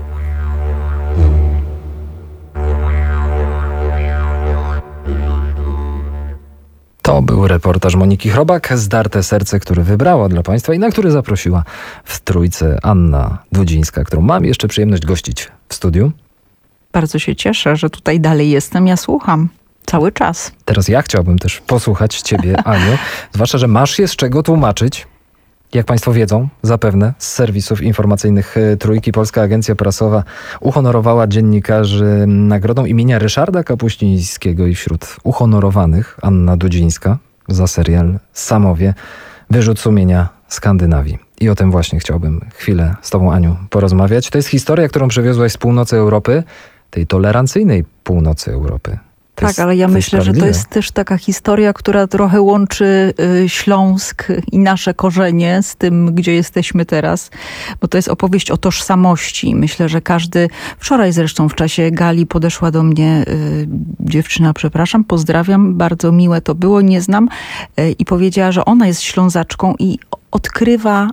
To był reportaż Moniki Chrobak, Zdarte serce, który wybrała dla Państwa i na który zaprosiła w Trójce Anna Dudzińska, którą mam jeszcze przyjemność gościć w studiu. Bardzo się cieszę, że tutaj dalej jestem. Ja słucham cały czas. Teraz ja chciałbym też posłuchać Ciebie, Aniu. Zwłaszcza, że masz się z czego tłumaczyć. Jak Państwo wiedzą, zapewne z serwisów informacyjnych Trójki, Polska Agencja Prasowa uhonorowała dziennikarzy nagrodą imienia Ryszarda Kapuścińskiego i wśród uhonorowanych Anna Dudzińska za serial Samowie, wyrzut sumienia Skandynawii. I o tym właśnie chciałbym chwilę z Tobą, Aniu, porozmawiać. To jest historia, którą przywiozłaś z północy Europy, tej tolerancyjnej północy Europy. To tak, ale ja myślę, że to jest też taka historia, która trochę łączy y, Śląsk i nasze korzenie z tym, gdzie jesteśmy teraz, bo to jest opowieść o tożsamości. Myślę, że każdy, wczoraj zresztą w czasie gali podeszła do mnie y, dziewczyna, przepraszam, pozdrawiam, bardzo miłe to było, nie znam, y, i powiedziała, że ona jest Ślązaczką i odkrywa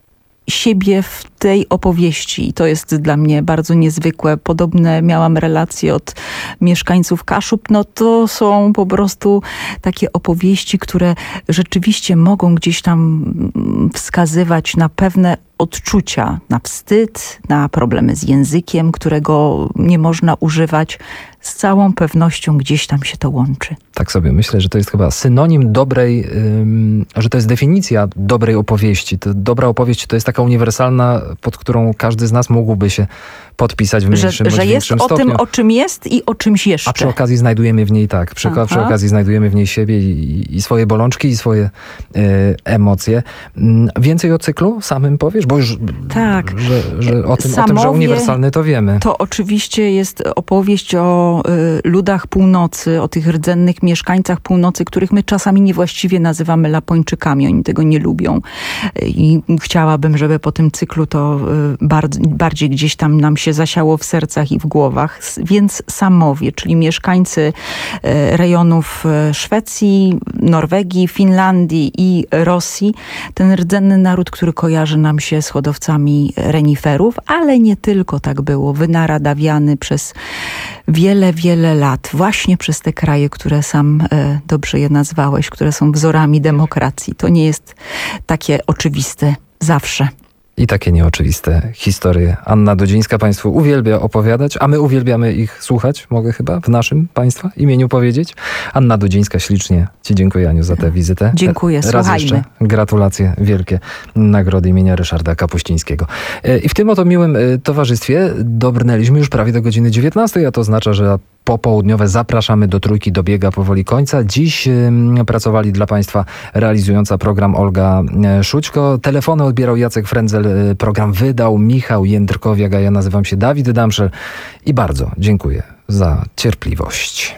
siebie w tej opowieści. I to jest dla mnie bardzo niezwykłe. Podobne miałam relacje od mieszkańców Kaszub. No to są po prostu takie opowieści, które rzeczywiście mogą gdzieś tam wskazywać na pewne odczucia, na wstyd, na problemy z językiem, którego nie można używać. Z całą pewnością gdzieś tam się to łączy. Tak sobie myślę, że to jest chyba synonim dobrej, ym, że to jest definicja dobrej opowieści. To dobra opowieść to jest taka uniwersalna, pod którą każdy z nas mógłby się podpisać w mniejszym że, bądź że jest większym o stopniu. tym, o czym jest i o czymś jeszcze. A przy okazji znajdujemy w niej tak, przy, przy okazji znajdujemy w niej siebie i, i swoje bolączki, i swoje y, emocje. Więcej o cyklu samym powiesz? Bo już tak. że, że o, tym, Samowie, o tym, że uniwersalny to wiemy. To oczywiście jest opowieść o y, ludach północy, o tych rdzennych mieszkańcach północy, których my czasami niewłaściwie nazywamy Lapończykami. Oni tego nie lubią. I chciałabym, żeby po tym cyklu to y, bardziej, bardziej gdzieś tam nam się zasiało w sercach i w głowach. Więc Samowie, czyli mieszkańcy rejonów Szwecji, Norwegii, Finlandii i Rosji. Ten rdzenny naród, który kojarzy nam się z hodowcami reniferów, ale nie tylko tak było. Wynaradawiany przez wiele, wiele lat. Właśnie przez te kraje, które sam e, dobrze je nazwałeś, które są wzorami demokracji. To nie jest takie oczywiste zawsze. I takie nieoczywiste historie. Anna Dudzińska Państwu uwielbia opowiadać, a my uwielbiamy ich słuchać. Mogę chyba w naszym Państwa imieniu powiedzieć. Anna Dudzińska, ślicznie Ci dziękuję, Aniu, za tę wizytę. Dziękuję, Raz słuchajmy. jeszcze gratulacje wielkie nagrody imienia Ryszarda Kapuścińskiego. I w tym oto miłym towarzystwie dobrnęliśmy już prawie do godziny dziewiętnastej, a to oznacza, że popołudniowe. Zapraszamy do Trójki, dobiega powoli końca. Dziś pracowali dla Państwa realizująca program Olga Szućko. Telefony odbierał Jacek Frędzel, program wydał Michał Jędrkowiak, a ja nazywam się Dawid Damszel i bardzo dziękuję za cierpliwość.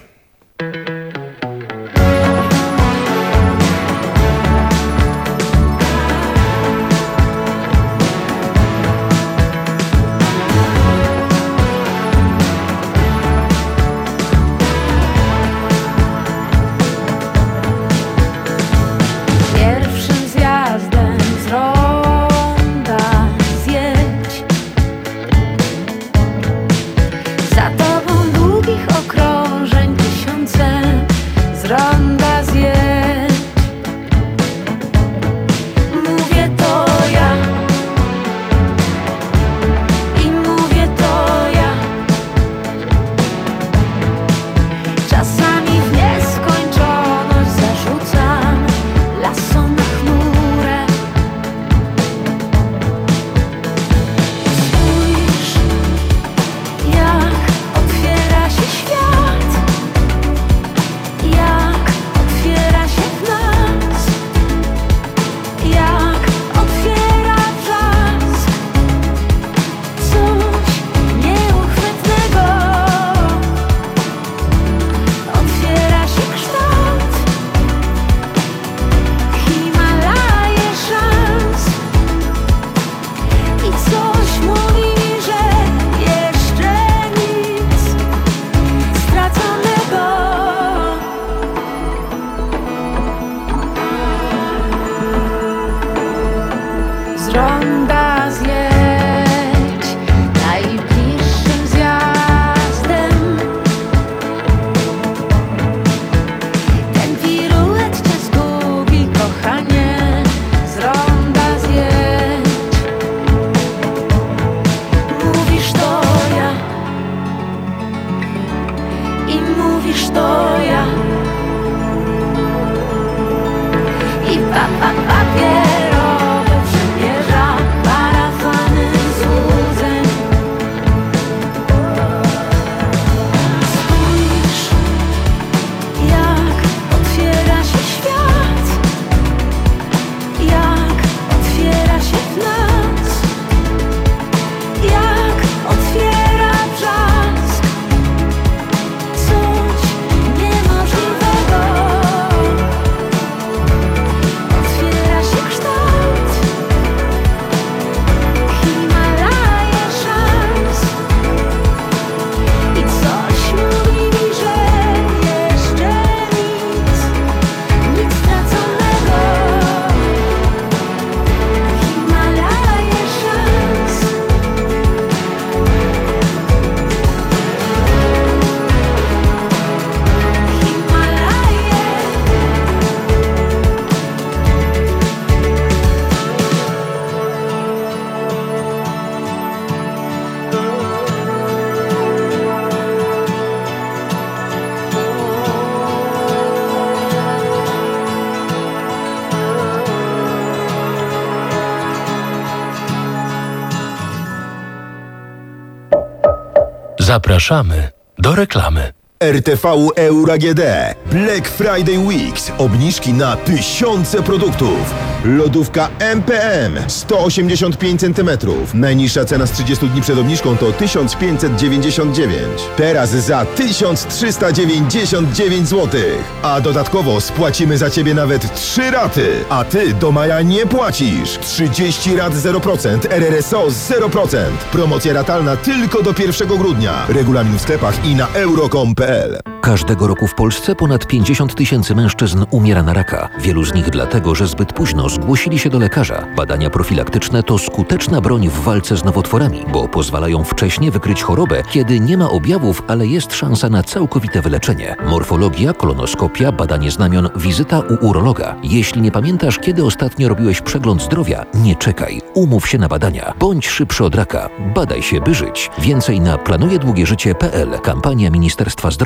Zapraszamy do reklamy. R T V Euro A G D. Black Friday Weeks. Obniżki na tysiące produktów. Lodówka M P M sto osiemdziesiąt pięć centymetrów. Najniższa cena z trzydziestu dni przed obniżką to tysiąc pięćset dziewięćdziesiąt dziewięć. Teraz za tysiąc trzysta dziewięćdziesiąt dziewięć złotych. A dodatkowo spłacimy za Ciebie nawet trzy raty. A Ty do maja nie płacisz. trzydzieści rat zero procent. R R S O zero procent. Promocja ratalna tylko do pierwszego grudnia. Regulamin w sklepach i na euro kropka com kropka p l. Każdego roku w Polsce ponad pięćdziesiąt tysięcy mężczyzn umiera na raka. Wielu z nich dlatego, że zbyt późno zgłosili się do lekarza. Badania profilaktyczne to skuteczna broń w walce z nowotworami, bo pozwalają wcześnie wykryć chorobę, kiedy nie ma objawów, ale jest szansa na całkowite wyleczenie. Morfologia, kolonoskopia, badanie znamion, wizyta u urologa. Jeśli nie pamiętasz, kiedy ostatnio robiłeś przegląd zdrowia, nie czekaj. Umów się na badania. Bądź szybszy od raka. Badaj się, by żyć. Więcej na planujedługieżycie kropka p l. Kampania Ministerstwa Zdrowia.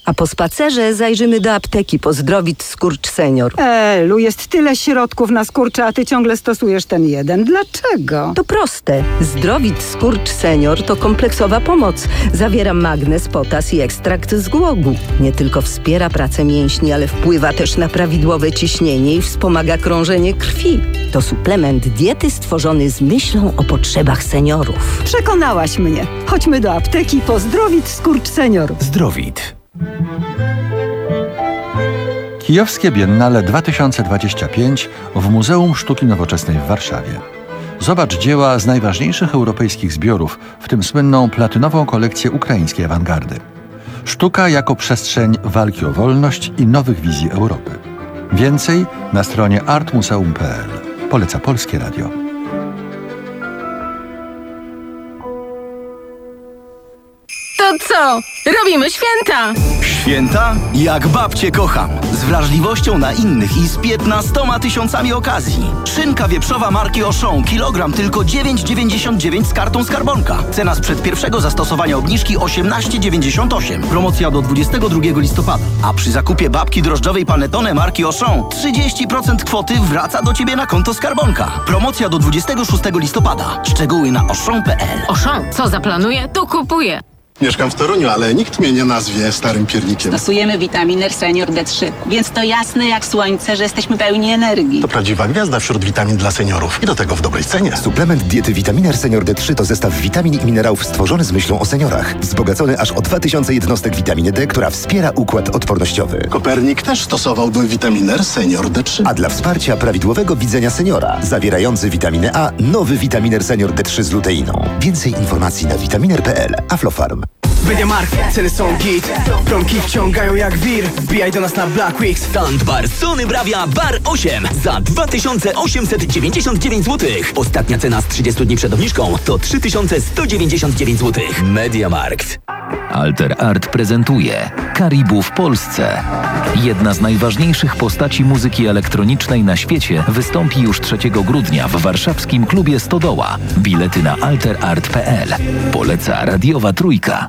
A po spacerze zajrzymy do apteki pozdrowić Skurcz Senior. Elu, jest tyle środków na skurcze, a ty ciągle stosujesz ten jeden. Dlaczego? To proste. Zdrowit Skurcz Senior to kompleksowa pomoc. Zawiera magnez, potas i ekstrakt z głogu. Nie tylko wspiera pracę mięśni, ale wpływa też na prawidłowe ciśnienie i wspomaga krążenie krwi. To suplement diety stworzony z myślą o potrzebach seniorów. Przekonałaś mnie. Chodźmy do apteki pozdrowić Skurcz Senior. Zdrowit. Kijowskie Biennale dwa tysiące dwadzieścia pięć w Muzeum Sztuki Nowoczesnej w Warszawie. Zobacz dzieła z najważniejszych europejskich zbiorów, w tym słynną platynową kolekcję ukraińskiej awangardy. Sztuka jako przestrzeń walki o wolność i nowych wizji Europy. Więcej na stronie art museum kropka p l. Poleca Polskie Radio. To co? Robimy święta! Święta? Jak babcie kocham. Z wrażliwością na innych i z piętnastoma tysiącami okazji. Szynka wieprzowa marki Auchan, kilogram tylko dziewięć dziewięćdziesiąt dziewięć z kartą Skarbonka. Cena sprzed pierwszego zastosowania obniżki osiemnaście dziewięćdziesiąt osiem. Promocja do dwudziestego drugiego listopada. A przy zakupie babki drożdżowej Panettone marki Auchan trzydzieści procent kwoty wraca do Ciebie na konto Skarbonka. Promocja do dwudziestego szóstego listopada. Szczegóły na auchan kropka p l. Auchan, co zaplanuję, to kupuję. Mieszkam w Toruniu, ale nikt mnie nie nazwie starym piernikiem. Stosujemy witaminę Senior D trzy, więc to jasne jak słońce, że jesteśmy pełni energii. To prawdziwa gwiazda wśród witamin dla seniorów i do tego w dobrej cenie. Suplement diety Vitaminer Senior D trzy to zestaw witamin i minerałów stworzony z myślą o seniorach. Wzbogacony aż o dwa tysiące jednostek witaminy D, która wspiera układ odpornościowy. Kopernik też stosowałby Vitaminer Senior D trzy. A dla wsparcia prawidłowego widzenia seniora, zawierający witaminę A, nowy Vitaminer Senior D trzy z luteiną. Więcej informacji na vitaminer kropka p l. Aflofarm. Mediamarkt, ceny są git. Promki wciągają jak wir. Wbijaj do nas na Black Weeks. Soundbar Sony Bravia Bar osiem za dwa tysiące osiemset dziewięćdziesiąt dziewięć złotych. Ostatnia cena z trzydziestu dni przed obniżką to trzy tysiące sto dziewięćdziesiąt dziewięć złotych. Mediamarkt. Alter Art prezentuje Karibu w Polsce. Jedna z najważniejszych postaci muzyki elektronicznej na świecie wystąpi już trzeciego grudnia w warszawskim klubie Stodoła. Bilety na alter art kropka p l. Poleca radiowa Trójka.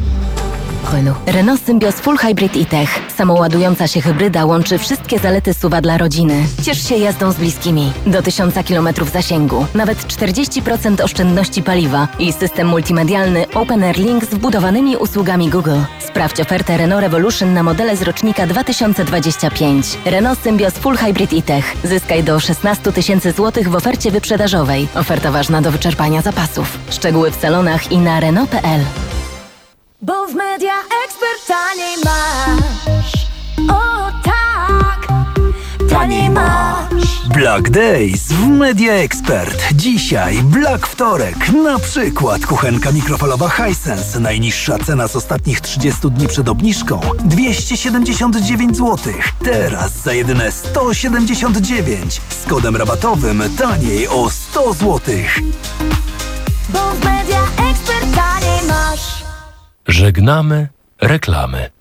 Renault. Renault Symbioz Full Hybrid e-Tech. Samoładująca się hybryda łączy wszystkie zalety S U V-a dla rodziny. Ciesz się jazdą z bliskimi. Do tysiąca kilometrów zasięgu. Nawet czterdzieści procent oszczędności paliwa i system multimedialny Open Air Link z wbudowanymi usługami Google. Sprawdź ofertę Renault Revolution na modele z rocznika dwa tysiące dwadzieścia pięć. Renault Symbioz Full Hybrid e-Tech. Zyskaj do szesnaście tysięcy złotych w ofercie wyprzedażowej. Oferta ważna do wyczerpania zapasów. Szczegóły w salonach i na renault kropka p l. Bo w Media Expert taniej masz. O tak, taniej masz. Black Days w Media Expert. Dzisiaj Black Wtorek. Na przykład kuchenka mikrofalowa Hisense. Najniższa cena z ostatnich trzydziestu dni przed obniżką dwieście siedemdziesiąt dziewięć złotych. Teraz za jedyne sto siedemdziesiąt dziewięć. Z kodem rabatowym taniej o sto złotych. Bo w Media Expert taniej masz. Żegnamy reklamy.